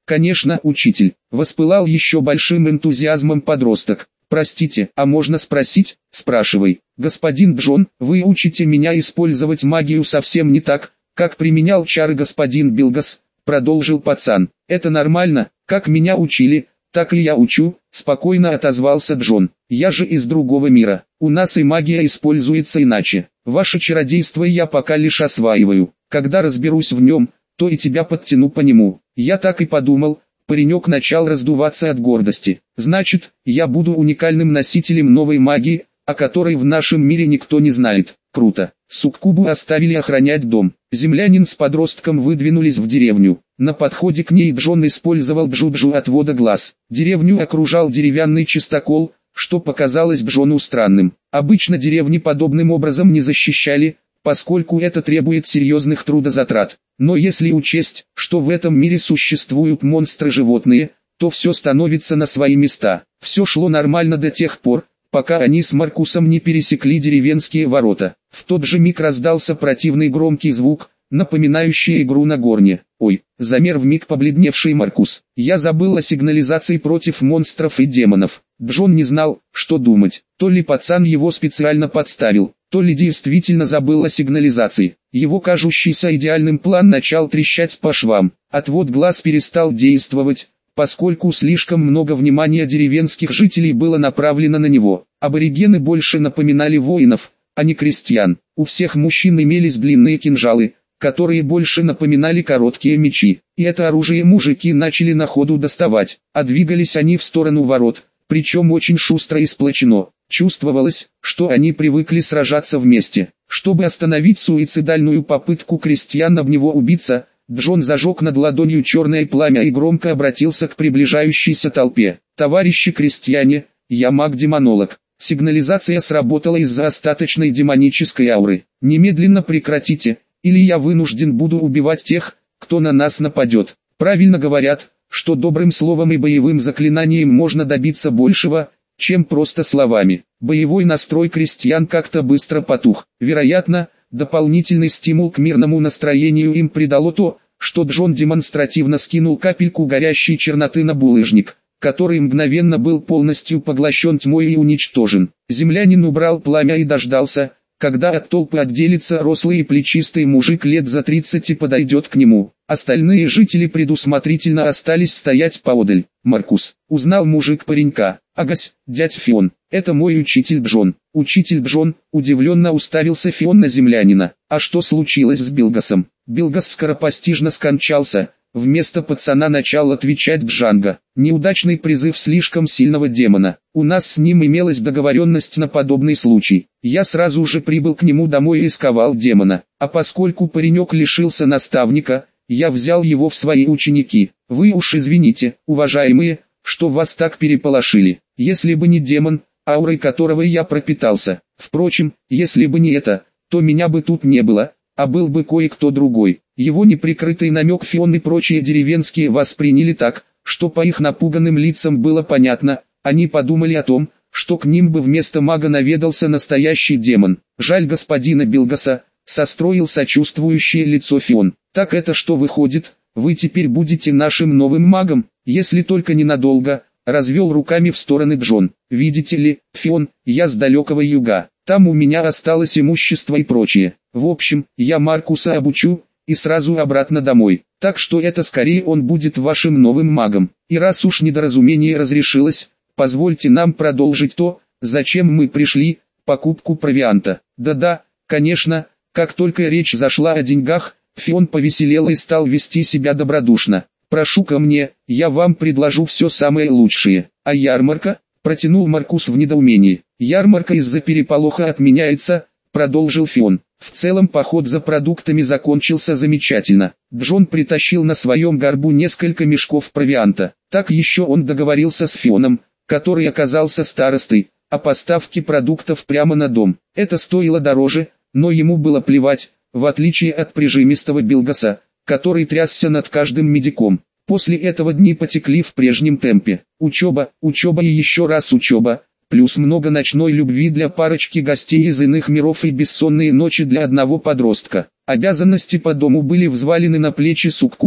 [SPEAKER 1] Конечно, учитель, воспылал еще большим энтузиазмом подросток. Простите, а можно спросить? Спрашивай. Господин Джон, вы учите меня использовать магию совсем не так, как применял чары господин Билгас, продолжил пацан. Это нормально, как меня учили, так и я учу, спокойно отозвался Джон. Я же из другого мира, у нас и магия используется иначе. Ваше чародейство я пока лишь осваиваю. Когда разберусь в нем, то и тебя подтяну по нему. Я так и подумал. Паренек начал раздуваться от гордости. Значит, я буду уникальным носителем новой магии, о которой в нашем мире никто не знает. Круто. Суккубу оставили охранять дом. Землянин с подростком выдвинулись в деревню. На подходе к ней Джон использовал джуджу отвода глаз. Деревню окружал деревянный чистокол, что показалось Джону странным. Обычно деревни подобным образом не защищали, поскольку это требует серьезных трудозатрат. Но если учесть, что в этом мире существуют монстры-животные, то все становится на свои места. Все шло нормально до тех пор, пока они с Маркусом не пересекли деревенские ворота. В тот же миг раздался противный громкий звук, напоминающий игру на горне. Ой, замер вмиг побледневший Маркус. Я забыл о сигнализации против монстров и демонов. Джон не знал, что думать. То ли пацан его специально подставил, то ли действительно забыл о сигнализации. Его кажущийся идеальным план начал трещать по швам. Отвод глаз перестал действовать, поскольку слишком много внимания деревенских жителей было направлено на него. Аборигены больше напоминали воинов, а не крестьян. У всех мужчин имелись длинные кинжалы, которые больше напоминали короткие мечи. И это оружие мужики начали на ходу доставать, а двигались они в сторону ворот, причем очень шустро и сплочено. Чувствовалось, что они привыкли сражаться вместе. Чтобы остановить суицидальную попытку крестьян об него убиться, Джон зажег над ладонью черное пламя и громко обратился к приближающейся толпе. «Товарищи крестьяне, я маг-демонолог. Сигнализация сработала из-за остаточной демонической ауры. Немедленно прекратите, или я вынужден буду убивать тех, кто на нас нападет. Правильно говорят, что добрым словом и боевым заклинанием можно добиться большего, чем просто словами». Боевой настрой крестьян как-то быстро потух. Вероятно, дополнительный стимул к мирному настроению им придало то, что Джон демонстративно скинул капельку горящей черноты на булыжник, который мгновенно был полностью поглощен тьмой и уничтожен. Землянин убрал пламя и дождался, когда от толпы отделится рослый и плечистый мужик лет за тридцать и подойдет к нему. Остальные жители предусмотрительно остались стоять поодаль. «Маркус», — узнал мужик паренька. «Агась, дядь Фион, это мой учитель Джон». Учитель Джон, удивленно уставился Фион на землянина. «А что случилось с Билгасом?» «Билгас скоропостижно скончался», — вместо пацана начал отвечать Джанго. «Неудачный призыв слишком сильного демона. У нас с ним имелась договоренность на подобный случай. Я сразу же прибыл к нему домой и сковал демона. А поскольку паренек лишился наставника, я взял его в свои ученики. Вы уж извините, уважаемые, что вас так переполошили. Если бы не демон, аурой которого я пропитался. Впрочем, если бы не это, то меня бы тут не было, а был бы кое-кто другой». Его неприкрытый намек Фион и прочие деревенские восприняли так, что по их напуганным лицам было понятно, они подумали о том, что к ним бы вместо мага наведался настоящий демон. «Жаль господина Билгаса», — состроил сочувствующее лицо Фион. «Так это что выходит, вы теперь будете нашим новым магом, если только ненадолго», — развел руками в стороны Джон. «Видите ли, Фион, я с далекого юга, там у меня осталось имущество и прочее. В общем, я Маркуса обучу, и сразу обратно домой. Так что это скорее он будет вашим новым магом. И раз уж недоразумение разрешилось, позвольте нам продолжить то, зачем мы пришли, покупку провианта». Да-да, конечно, как только речь зашла о деньгах, Фион повеселел и стал вести себя добродушно. «Прошу ко мне, я вам предложу все самое лучшее». «А ярмарка?» – протянул Маркус в недоумении. «Ярмарка из-за переполоха отменяется», – продолжил Фион. В целом поход за продуктами закончился замечательно. Джон притащил на своем горбу несколько мешков провианта. Так еще он договорился с Фионом, который оказался старостой, о поставке продуктов прямо на дом. Это стоило дороже, но ему было плевать, в отличие от прижимистого Билгаса, который трясся над каждым медиком. После этого дни потекли в прежнем темпе. Учеба, учеба и еще раз учеба. Плюс много ночной любви для парочки гостей из иных миров и бессонные ночи для одного подростка. Обязанности по дому были взвалены на плечи суккубы,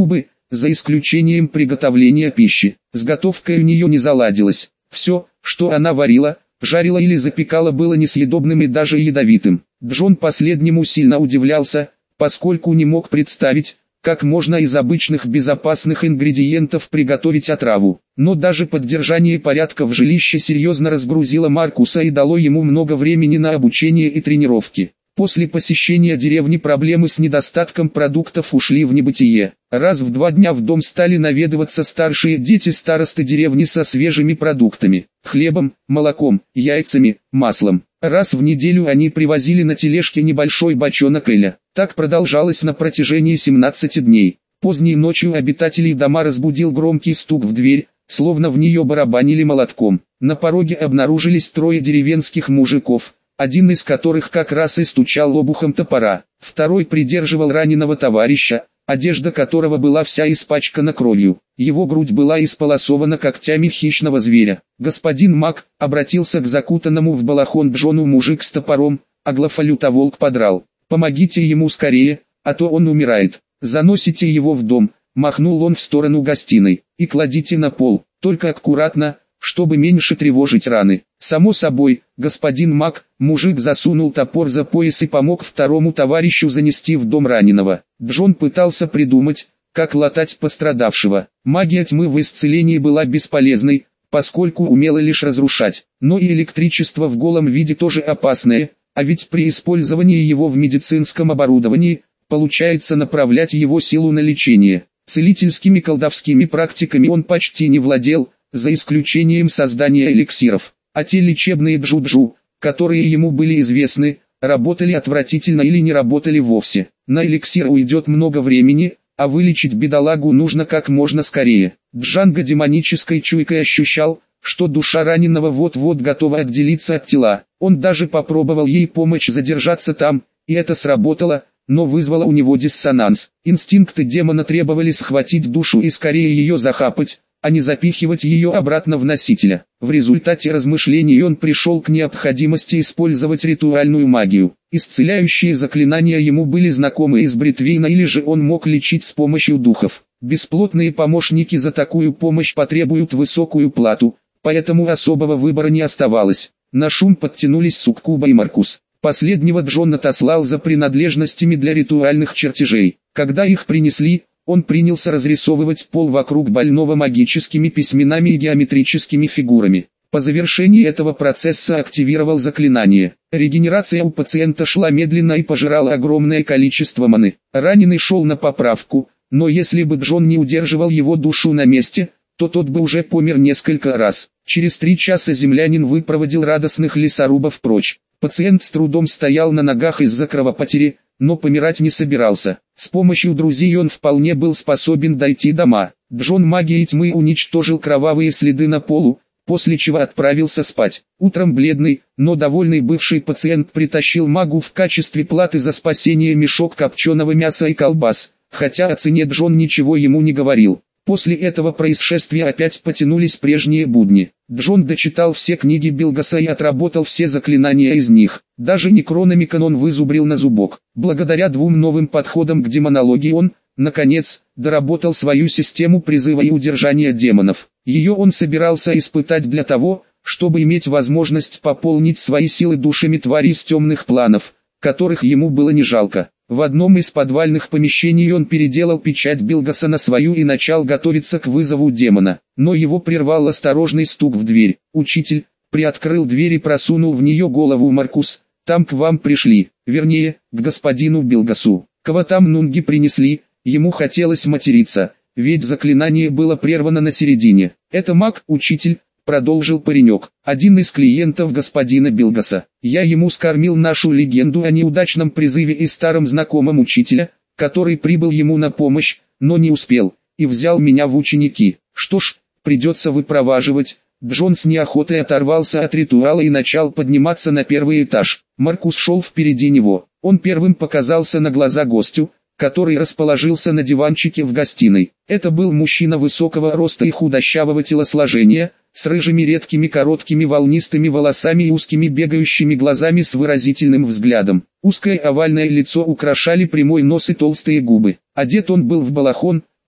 [SPEAKER 1] за исключением приготовления пищи. С готовкой у нее не заладилось. Все, что она варила, жарила или запекала, было несъедобным и даже ядовитым. Джон последнему сильно удивлялся, поскольку не мог представить, как можно из обычных безопасных ингредиентов приготовить отраву. Но даже поддержание порядка в жилище серьезно разгрузило Маркуса и дало ему много времени на обучение и тренировки. После посещения деревни проблемы с недостатком продуктов ушли в небытие. Раз в два дня в дом стали наведываться старшие дети старосты деревни со свежими продуктами, хлебом, молоком, яйцами, маслом. Раз в неделю они привозили на тележке небольшой бочонок эля. Так продолжалось на протяжении семнадцати дней. Поздней ночью обитателей дома разбудил громкий стук в дверь, словно в нее барабанили молотком. На пороге обнаружились трое деревенских мужиков, один из которых как раз и стучал обухом топора, второй придерживал раненого товарища, одежда которого была вся испачкана кровью. Его грудь была исполосована когтями хищного зверя. «Господин Мак», — обратился к закутанному в балахон Джону мужик с топором, а глафолютоволк подрал. «Помогите ему скорее, а то он умирает. Заносите его в дом», — махнул он в сторону гостиной, — «и кладите на пол, только аккуратно, чтобы меньше тревожить раны». «Само собой, господин Мак», — мужик засунул топор за пояс и помог второму товарищу занести в дом раненого. Джон пытался придумать, как латать пострадавшего. Магия тьмы в исцелении была бесполезной, поскольку умела лишь разрушать, но и электричество в голом виде тоже опасное, а ведь при использовании его в медицинском оборудовании, получается направлять его силу на лечение. Целительскими колдовскими практиками он почти не владел, за исключением создания эликсиров. А те лечебные джуджу, которые ему были известны, работали отвратительно или не работали вовсе. На эликсир уйдет много времени, а вылечить бедолагу нужно как можно скорее. Джанго демонической чуйкой ощущал, что душа раненого вот-вот готова отделиться от тела. Он даже попробовал ей помочь задержаться там, и это сработало, но вызвало у него диссонанс. Инстинкты демона требовали схватить душу и скорее ее захапать, а не запихивать ее обратно в носителя. В результате размышлений он пришел к необходимости использовать ритуальную магию. Исцеляющие заклинания ему были знакомы из Бритвейна, или же он мог лечить с помощью духов. Бесплотные помощники за такую помощь потребуют высокую плату, поэтому особого выбора не оставалось. На шум подтянулись Суккуба и Маркус. Последнего Джон отослал за принадлежностями для ритуальных чертежей. Когда их принесли, он принялся разрисовывать пол вокруг больного магическими письменами и геометрическими фигурами. По завершении этого процесса активировал заклинание. Регенерация у пациента шла медленно и пожирала огромное количество маны. Раненый шел на поправку, но если бы Джон не удерживал его душу на месте, то тот бы уже помер несколько раз. Через три часа землянин выпроводил радостных лесорубов прочь. Пациент с трудом стоял на ногах из-за кровопотери, но помирать не собирался. С помощью друзей он вполне был способен дойти до дома. Джон магией тьмы уничтожил кровавые следы на полу, после чего отправился спать. Утром бледный, но довольный бывший пациент притащил магу в качестве платы за спасение мешок копченого мяса и колбас, хотя о цене Джон ничего ему не говорил. После этого происшествия опять потянулись прежние будни. Джон дочитал все книги Билгаса и отработал все заклинания из них. Даже Некрономикон он вызубрил на зубок. Благодаря двум новым подходам к демонологии он, наконец, доработал свою систему призыва и удержания демонов. Ее он собирался испытать для того, чтобы иметь возможность пополнить свои силы душами тварей из темных планов, которых ему было не жалко. В одном из подвальных помещений он переделал печать Билгаса на свою и начал готовиться к вызову демона. Но его прервал осторожный стук в дверь. Учитель приоткрыл дверь и просунул в нее голову Маркус. «Там к вам пришли, вернее, к господину Билгасу. Кого там нунги принесли?» Ему хотелось материться, ведь заклинание было прервано на середине. «Это маг, учитель», — продолжил паренек, — «один из клиентов господина Билгаса. Я ему скормил нашу легенду о неудачном призыве и старом знакомом учителя, который прибыл ему на помощь, но не успел, и взял меня в ученики. Что ж, придется выпроваживать». Джон с неохотой оторвался от ритуала и начал подниматься на первый этаж. Маркус шел впереди него. Он первым показался на глаза гостю, который расположился на диванчике в гостиной. Это был мужчина высокого роста и худощавого телосложения, с рыжими редкими короткими волнистыми волосами и узкими бегающими глазами с выразительным взглядом. Узкое овальное лицо украшали прямой нос и толстые губы. Одет он был в балахон,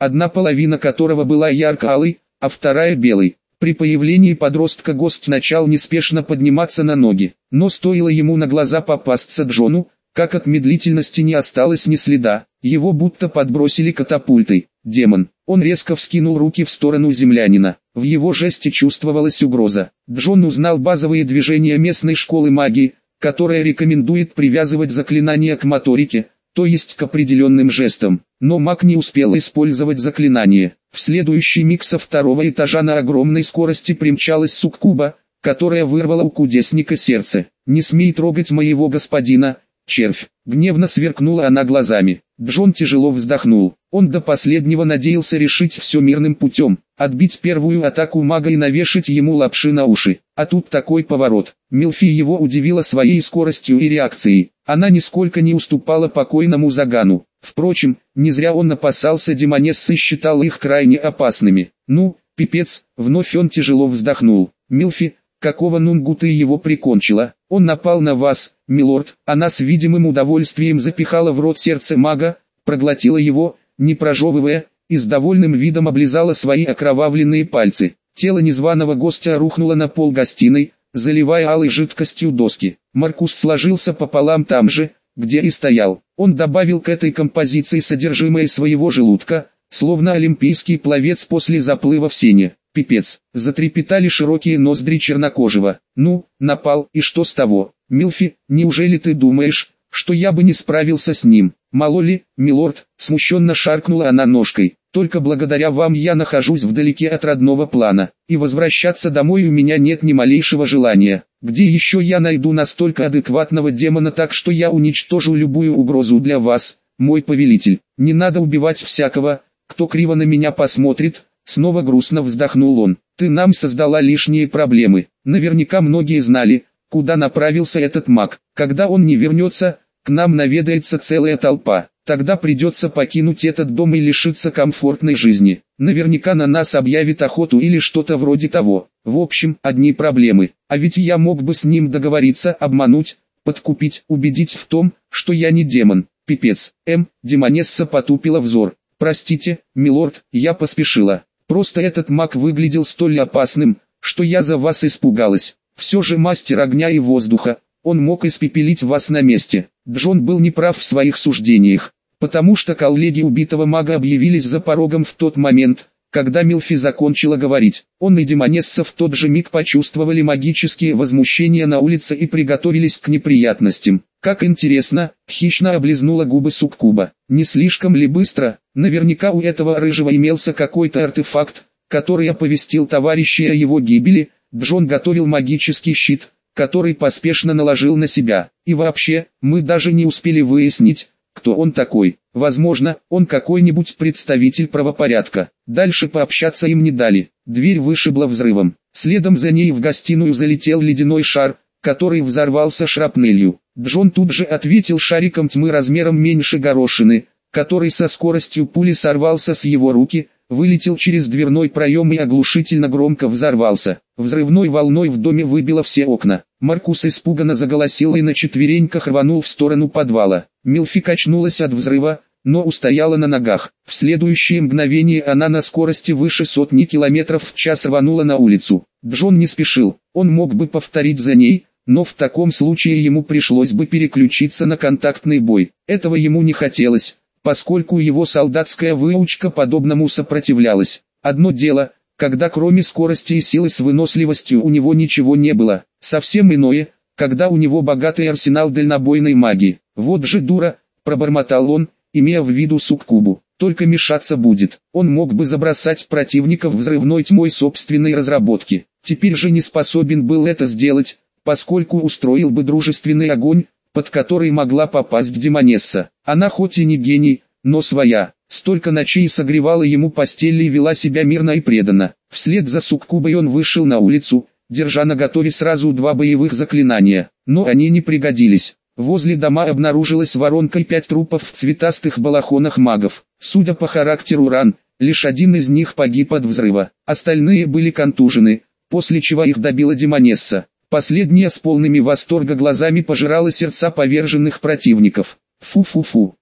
[SPEAKER 1] одна половина которого была ярко-алой, а вторая белой. При появлении подростка гость начал неспешно подниматься на ноги, но стоило ему на глаза попасться Джону, как от медлительности не осталось ни следа, его будто подбросили катапультой. Демон. Он резко вскинул руки в сторону землянина, в его жесте чувствовалась угроза. Джон узнал базовые движения местной школы магии, которая рекомендует привязывать заклинания к моторике, то есть к определенным жестам, но маг не успел использовать заклинание. В следующий миг со второго этажа на огромной скорости примчалась суккуба, которая вырвала у кудесника сердце. «Не смей трогать моего господина, червь!» Гневно сверкнула она глазами. Джон тяжело вздохнул. Он до последнего надеялся решить все мирным путем, отбить первую атаку мага и навешать ему лапши на уши. А тут такой поворот. Милфи его удивила своей скоростью и реакцией. Она нисколько не уступала покойному Загану. Впрочем, не зря он опасался демонессы и считал их крайне опасными. «Ну, пипец», вновь он тяжело вздохнул. «Милфи, какого нунгу ты его прикончила? Он напал на вас, милорд». Она с видимым удовольствием запихала в рот сердце мага, проглотила его, не прожевывая, и с довольным видом облизала свои окровавленные пальцы. Тело незваного гостя рухнуло на пол гостиной, заливая алой жидкостью доски. Маркус сложился пополам там же, где и стоял. Он добавил к этой композиции содержимое своего желудка, словно олимпийский пловец после заплыва в сене. «Пипец!» — затрепетали широкие ноздри чернокожего. «Ну, напал, и что с того? Милфи, неужели ты думаешь, что я бы не справился с ним?» «Мало ли, милорд», — смущенно шаркнула она ножкой. «Только благодаря вам я нахожусь вдалеке от родного плана, и возвращаться домой у меня нет ни малейшего желания. Где еще я найду настолько адекватного демона, так что я уничтожу любую угрозу для вас, мой повелитель? Не надо убивать всякого, кто криво на меня посмотрит». Снова грустно вздохнул он. «Ты нам создала лишние проблемы. Наверняка многие знали, куда направился этот маг. Когда он не вернется, к нам наведается целая толпа. Тогда придется покинуть этот дом и лишиться комфортной жизни. Наверняка на нас объявит охоту или что-то вроде того. В общем, одни проблемы. А ведь я мог бы с ним договориться, обмануть, подкупить, убедить в том, что я не демон. Пипец». М. Демонесса потупила взор. «Простите, милорд, я поспешила. Просто этот маг выглядел столь опасным, что я за вас испугалась. Все же мастер огня и воздуха, он мог испепелить вас на месте». Джон был неправ в своих суждениях, потому что коллеги убитого мага объявились за порогом в тот момент, когда Милфи закончила говорить. Он и демонесса в тот же миг почувствовали магические возмущения на улице и приготовились к неприятностям. «Как интересно», — хищно облизнула губы суккуба. «Не слишком ли быстро? Наверняка у этого рыжего имелся какой-то артефакт, который оповестил товарищей о его гибели». Джон готовил магический щит, который поспешно наложил на себя. «И вообще, мы даже не успели выяснить, кто он такой. Возможно, он какой-нибудь представитель правопорядка». Дальше пообщаться им не дали. Дверь вышибла взрывом. Следом за ней в гостиную залетел ледяной шар, который взорвался шрапнелью. Джон тут же ответил шариком тьмы размером меньше горошины, который со скоростью пули сорвался с его руки, вылетел через дверной проем и оглушительно громко взорвался. Взрывной волной в доме выбило все окна. Маркус испуганно заголосил и на четвереньках рванул в сторону подвала. Милфи качнулась от взрыва, но устояла на ногах. В следующее мгновение она на скорости выше сотни километров в час рванула на улицу. Джон не спешил, он мог бы повторить за ней, но в таком случае ему пришлось бы переключиться на контактный бой. Этого ему не хотелось, поскольку его солдатская выучка подобному сопротивлялась. Одно дело, когда кроме скорости и силы с выносливостью у него ничего не было, совсем иное, когда у него богатый арсенал дальнобойной магии. «Вот же дура», — пробормотал он, имея в виду суккубу. «Только мешаться будет. Он мог бы забросать противников взрывной тьмой собственной разработки. Теперь же не способен был это сделать, поскольку устроил бы дружественный огонь, под который могла попасть демонесса. Она хоть и не гений, но своя. Столько ночей согревала ему постель и вела себя мирно и преданно. Вслед за суккубой он вышел на улицу, держа наготове сразу два боевых заклинания, но они не пригодились. Возле дома обнаружилась воронка и пять трупов в цветастых балахонах магов. Судя по характеру ран, лишь один из них погиб от взрыва. Остальные были контужены, после чего их добила демонесса. Последняя с полными восторга глазами пожирала сердца поверженных противников. «Фу-фу-фу,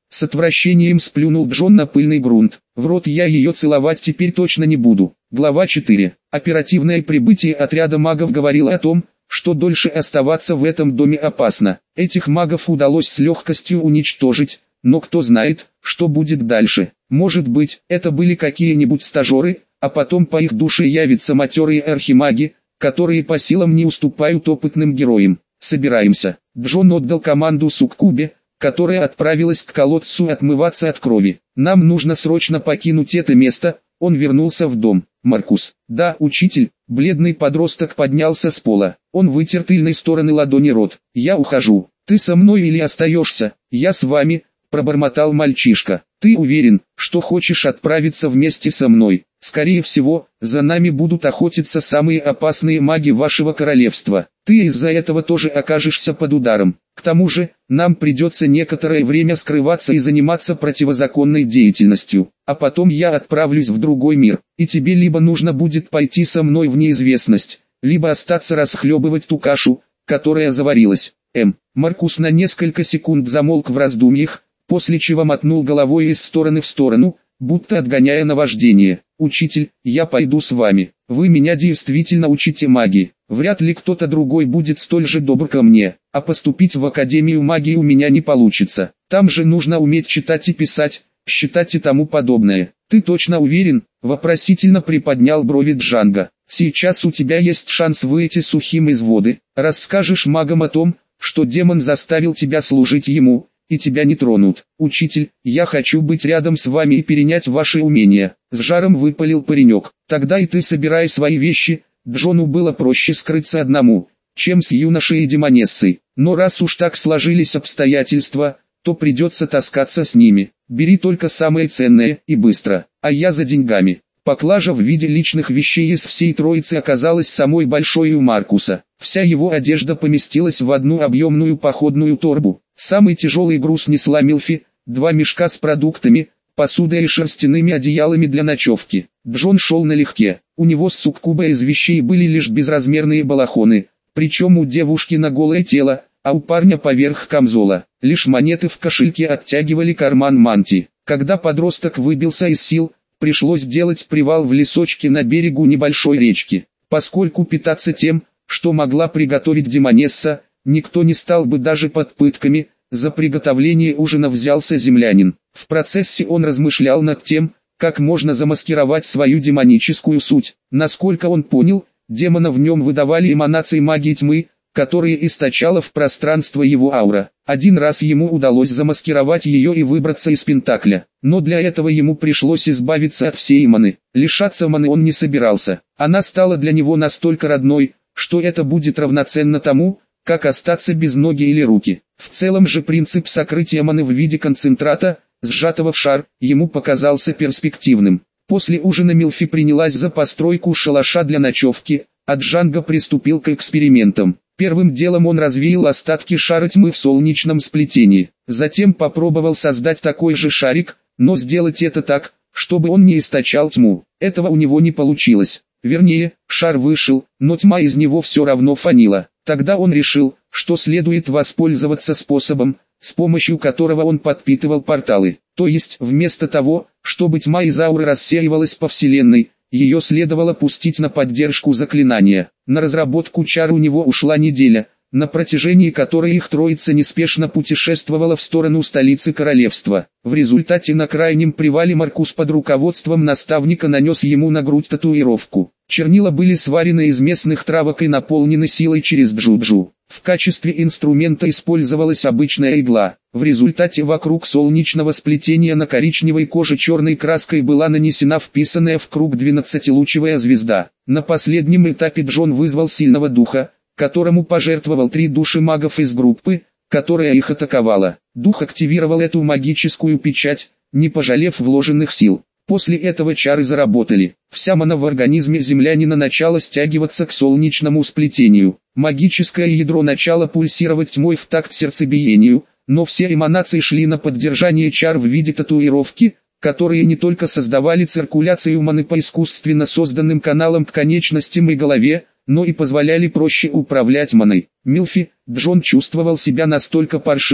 [SPEAKER 1] С отвращением сплюнул Джон на пыльный грунт. В рот я ее целовать теперь точно не буду. Глава четыре. Оперативное прибытие отряда магов говорило о том, что дольше оставаться в этом доме опасно. Этих магов удалось с легкостью уничтожить, но кто знает, что будет дальше. Может быть, это были какие-нибудь стажеры, а потом по их душе явятся матерые архимаги, которые по силам не уступают опытным героям. Собираемся. Джон отдал команду Суккубе, которая отправилась к колодцу отмываться от крови. Нам нужно срочно покинуть это место. Он вернулся в дом. Маркус. Да, учитель. Бледный подросток поднялся с пола. Он вытер тыльной стороны ладони рот. Я ухожу. Ты со мной или остаешься? Я с вами, пробормотал мальчишка. Ты уверен, что хочешь отправиться вместе со мной? Скорее всего, за нами будут охотиться самые опасные маги вашего королевства. Ты из-за этого тоже окажешься под ударом. К тому же, нам придется некоторое время скрываться и заниматься противозаконной деятельностью. А потом я отправлюсь в другой мир, и тебе либо нужно будет пойти со мной в неизвестность, либо остаться расхлебывать ту кашу, которая заварилась. М. Маркус на несколько секунд замолк в раздумьях, после чего мотнул головой из стороны в сторону, будто отгоняя наваждение. «Учитель, я пойду с вами. Вы меня действительно учите магии. Вряд ли кто-то другой будет столь же добр ко мне, а поступить в Академию магии у меня не получится. Там же нужно уметь читать и писать, считать и тому подобное. Ты точно уверен?» — вопросительно приподнял брови Джанго. «Сейчас у тебя есть шанс выйти сухим из воды. Расскажешь магам о том, что демон заставил тебя служить ему, и тебя не тронут. Учитель, я хочу быть рядом с вами и перенять ваши умения», — с жаром выпалил паренек. «Тогда и ты собирай свои вещи». Джону было проще скрыться одному, чем с юношей и демонессой. Но раз уж так сложились обстоятельства, то придется таскаться с ними. Бери только самое ценное и быстро, а я за деньгами. Поклажа в виде личных вещей из всей троицы оказалась самой большой у Маркуса. Вся его одежда поместилась в одну объемную походную торбу. Самый тяжелый груз несла Милфи, два мешка с продуктами, посудой и шерстяными одеялами для ночевки. Джон шел налегке. У него с Суккубой из вещей были лишь безразмерные балахоны, причем у девушки на голое тело, а у парня поверх камзола. Лишь монеты в кошельке оттягивали карман мантии. Когда подросток выбился из сил, пришлось делать привал в лесочке на берегу небольшой речки. Поскольку питаться тем, что могла приготовить демонесса, никто не стал бы даже под пытками, за приготовление ужина взялся землянин. В процессе он размышлял над тем, как можно замаскировать свою демоническую суть. Насколько он понял, демона в нем выдавали эманации магии тьмы, которые источала в пространство его аура. Один раз ему удалось замаскировать ее и выбраться из Пентакля, но для этого ему пришлось избавиться от всей маны. Лишаться маны он не собирался, она стала для него настолько родной, что это будет равноценно тому, как остаться без ноги или руки. В целом же принцип сокрытия маны в виде концентрата, сжатого в шар, ему показался перспективным. После ужина Милфи принялась за постройку шалаша для ночевки, а Джанго приступил к экспериментам. Первым делом он развеял остатки шара тьмы в солнечном сплетении. Затем попробовал создать такой же шарик, но сделать это так, чтобы он не источал тьму. Этого у него не получилось. Вернее, шар вышел, но тьма из него все равно фанила. Тогда он решил, что следует воспользоваться способом, с помощью которого он подпитывал порталы. То есть, вместо того, чтобы тьма из ауры рассеивалась по вселенной, ее следовало пустить на поддержку заклинания. На разработку чар у него ушла неделя, на протяжении которой их троица неспешно путешествовала в сторону столицы королевства. В результате на крайнем привале Маркус под руководством наставника нанес ему на грудь татуировку. Чернила были сварены из местных травок и наполнены силой через джуджу. В качестве инструмента использовалась обычная игла. В результате вокруг солнечного сплетения на коричневой коже черной краской была нанесена вписанная в круг двенадцатилучевая звезда. На последнем этапе Джон вызвал сильного духа, которому пожертвовал три души магов из группы, которая их атаковала. Дух активировал эту магическую печать, не пожалев вложенных сил. После этого чары заработали. Вся мана в организме землянина начала стягиваться к солнечному сплетению. Магическое ядро начало пульсировать тьмой в такт сердцебиению, но все эманации шли на поддержание чар в виде татуировки, которые не только создавали циркуляцию маны по искусственно созданным каналам к конечностям и голове, но и позволяли проще управлять маной. Милфи, Джон чувствовал себя настолько паршиво,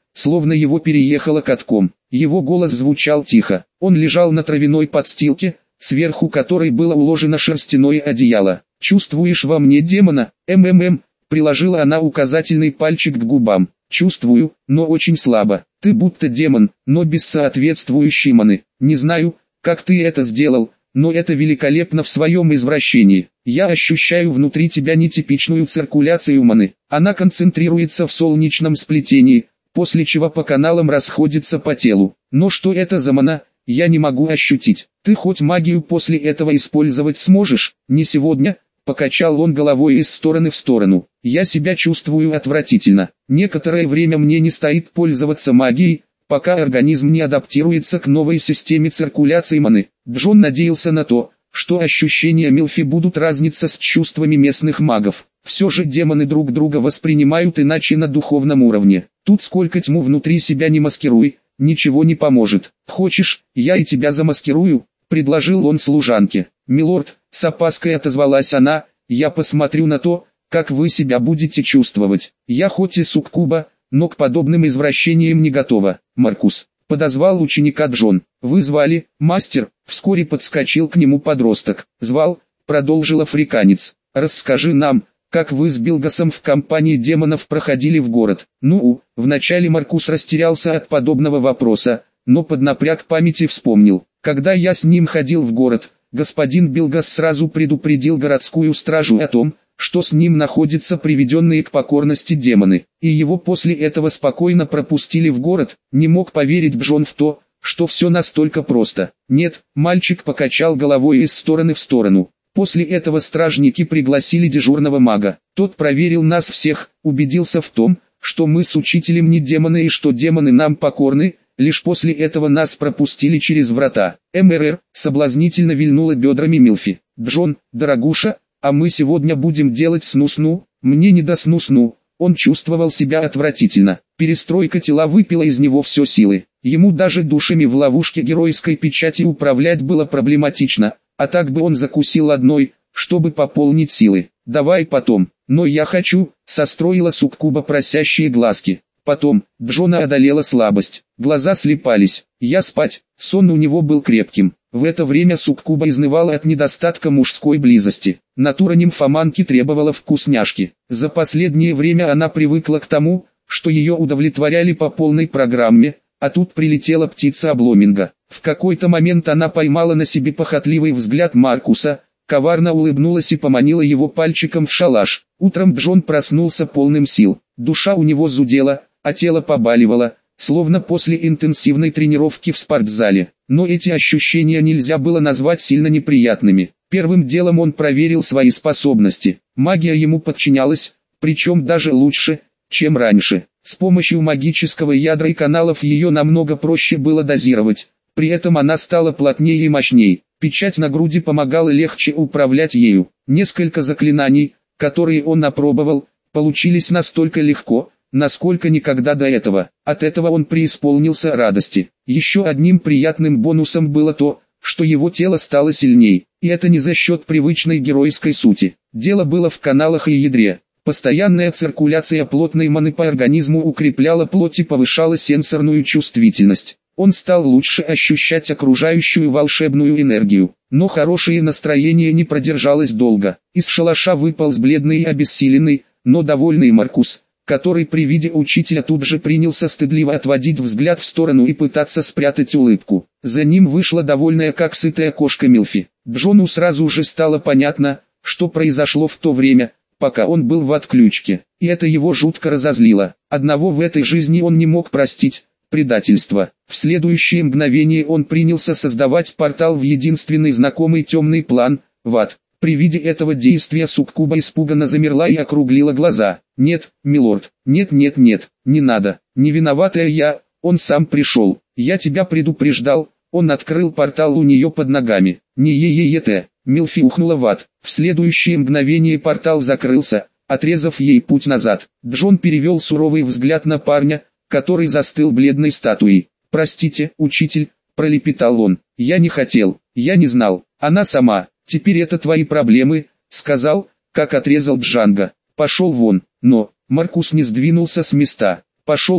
[SPEAKER 1] словно его переехало катком. Его голос звучал тихо. Он лежал на травяной подстилке, сверху которой было уложено шерстяное одеяло. «Чувствуешь во мне демона, МММ?» Приложила она указательный пальчик к губам. «Чувствую, но очень слабо. Ты будто демон, но без соответствующей маны. Не знаю, как ты это сделал, но это великолепно в своем извращении. Я ощущаю внутри тебя нетипичную циркуляцию маны. Она концентрируется в солнечном сплетении, после чего по каналам расходится по телу. Но что это за мана, я не могу ощутить. Ты хоть магию после этого использовать сможешь? Не сегодня?» Покачал он головой из стороны в сторону. «Я себя чувствую отвратительно. Некоторое время мне не стоит пользоваться магией, пока организм не адаптируется к новой системе циркуляции маны». Джон надеялся на то, что ощущения Милфи будут разниться с чувствами местных магов. Все же демоны друг друга воспринимают иначе на духовном уровне. Тут сколько тьму внутри себя не маскируй, ничего не поможет. «Хочешь, я и тебя замаскирую?» — предложил он служанке. «Милорд», — с опаской отозвалась она, — «я посмотрю на то, как вы себя будете чувствовать. Я хоть и суккуба, но к подобным извращениям не готова». «Маркус», — подозвал ученика Джон. «Вы звали, мастер?» Вскоре подскочил к нему подросток. «Звал», — продолжил африканец. «Расскажи нам, как вы с Билгасом в компании демонов проходили в город». «Ну, вначале Маркус растерялся от подобного вопроса, но поднапряг памяти вспомнил. Когда я с ним ходил в город, господин Билгас сразу предупредил городскую стражу о том, что с ним находятся приведенные к покорности демоны, и его после этого спокойно пропустили в город. Не мог поверить Джон в то, что все настолько просто. Нет, мальчик покачал головой из стороны в сторону. После этого стражники пригласили дежурного мага. Тот проверил нас всех, убедился в том, что мы с учителем не демоны и что демоны нам покорны. Лишь после этого нас пропустили через врата. МРР, соблазнительно вильнула бедрами Милфи. «Джон, дорогуша, а мы сегодня будем делать сну-сну?» Мне не до сну-сну. Он чувствовал себя отвратительно. Перестройка тела выпила из него все силы. Ему даже душами в ловушке геройской печати управлять было проблематично, а так бы он закусил одной, чтобы пополнить силы. «Давай потом, но я хочу», — состроила суккуба просящие глазки. Потом, Джона одолела слабость, глаза слепались. «Я спать». Сон у него был крепким. В это время суккуба изнывала от недостатка мужской близости. Натура нимфоманки требовала вкусняшки. За последнее время она привыкла к тому, что ее удовлетворяли по полной программе, а тут прилетела птица Обломинга. В какой-то момент она поймала на себе похотливый взгляд Маркуса, коварно улыбнулась и поманила его пальчиком в шалаш. Утром Джон проснулся полным сил. Душа у него зудела, а тело побаливало, словно после интенсивной тренировки в спортзале. Но эти ощущения нельзя было назвать сильно неприятными. Первым делом он проверил свои способности. Магия ему подчинялась, причем даже лучше, чем раньше. С помощью магического ядра и каналов ее намного проще было дозировать. При этом она стала плотнее и мощней. Печать на груди помогала легче управлять ею. Несколько заклинаний, которые он опробовал, получились настолько легко, насколько никогда до этого. От этого он преисполнился радости. Еще одним приятным бонусом было то, что его тело стало сильней. И это не за счет привычной геройской сути. Дело было в каналах и ядре. Постоянная циркуляция плотной маны по организму укрепляла плоть и повышала сенсорную чувствительность. Он стал лучше ощущать окружающую волшебную энергию. Но хорошее настроение не продержалось долго. Из шалаша выполз бледный и обессиленный, но довольный Маркус, который при виде учителя тут же принялся стыдливо отводить взгляд в сторону и пытаться спрятать улыбку. За ним вышла довольная как сытая кошка Милфи. Джону сразу же стало понятно, что произошло в то время, пока он был в отключке, и это его жутко разозлило. Одного в этой жизни он не мог простить – предательство. В следующее мгновение он принялся создавать портал в единственный знакомый темный план – в ад. При виде этого действия суккуба испуганно замерла и округлила глаза. «Нет, милорд, нет нет нет, не надо, не виноватая я, он сам пришел, я тебя предупреждал». Он открыл портал у нее под ногами. «Не е-е-е-те». Милфи ухнула в ад. В следующее мгновение портал закрылся, отрезав ей путь назад. Джон перевел суровый взгляд на парня, который застыл бледной статуей. «Простите, учитель», — пролепетал он, — «я не хотел, я не знал, она сама, теперь это твои проблемы», — сказал, как отрезал Джанго. «Пошел вон». Но Маркус не сдвинулся с места. «Пошел вон».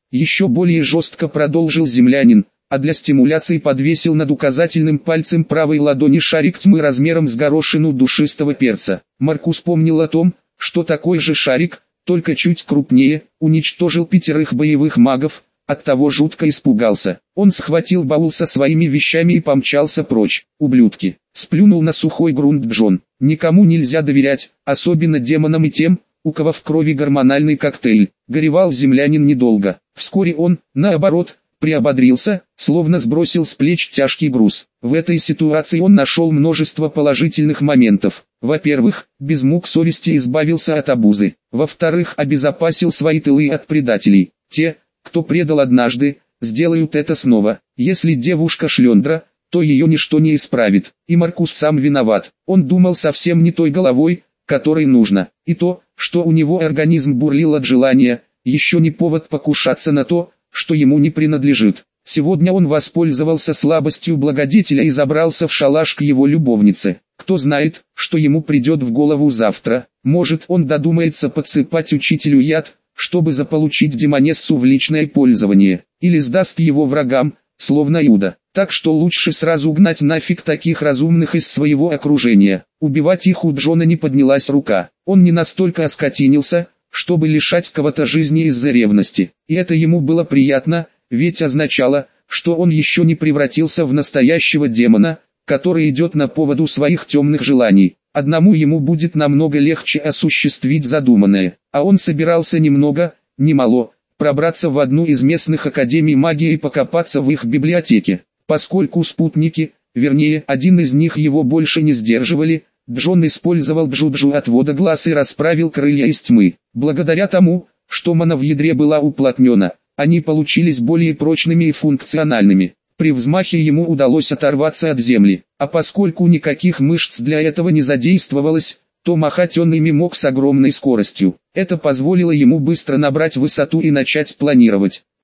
[SPEAKER 1] Еще более жестко продолжил землянин, а для стимуляции подвесил над указательным пальцем правой ладони шарик тьмы размером с горошину душистого перца. Маркус помнил о том, что такой же шарик, только чуть крупнее, уничтожил пятерых боевых магов. Оттого жутко испугался. Он схватил баул со своими вещами и помчался прочь. Ублюдки. Сплюнул на сухой грунт Джон. Никому нельзя доверять, особенно демонам и тем, у кого в крови гормональный коктейль. Горевал землянин недолго. Вскоре он, наоборот, приободрился, словно сбросил с плеч тяжкий груз. В этой ситуации он нашел множество положительных моментов. Во-первых, без мук совести избавился от обузы. Во-вторых, обезопасил свои тылы от предателей. Те, кто предал однажды, сделают это снова. Если девушка шлендра, то ее ничто не исправит. И Маркус сам виноват. Он думал совсем не той головой, которой нужно. И то, что у него организм бурлил от желания, еще не повод покушаться на то, что ему не принадлежит. Сегодня он воспользовался слабостью благодетеля и забрался в шалаш к его любовнице. Кто знает, что ему придет в голову завтра. Может, он додумается подсыпать учителю яд, чтобы заполучить демонессу в личное пользование, или сдаст его врагам, словно Иуда. Так что лучше сразу гнать нафиг таких разумных из своего окружения. Убивать их у Джона не поднялась рука. Он не настолько оскотинился, чтобы лишать кого-то жизни из-за ревности. И это ему было приятно, ведь означало, что он еще не превратился в настоящего демона, который идет на поводу своих темных желаний. Одному ему будет намного легче осуществить задуманное, а он собирался немного, немало, пробраться в одну из местных академий магии и покопаться в их библиотеке. Поскольку спутники, вернее один из них его больше не сдерживали, Джон использовал джуджу отвода глаз и расправил крылья из тьмы. Благодаря тому, что мана в ядре была уплотнена, они получились более прочными и функциональными. При взмахе ему удалось оторваться от земли, а поскольку никаких мышц для этого не задействовалось, то махать он ими мог с огромной скоростью. Это позволило ему быстро набрать высоту и начать планировать.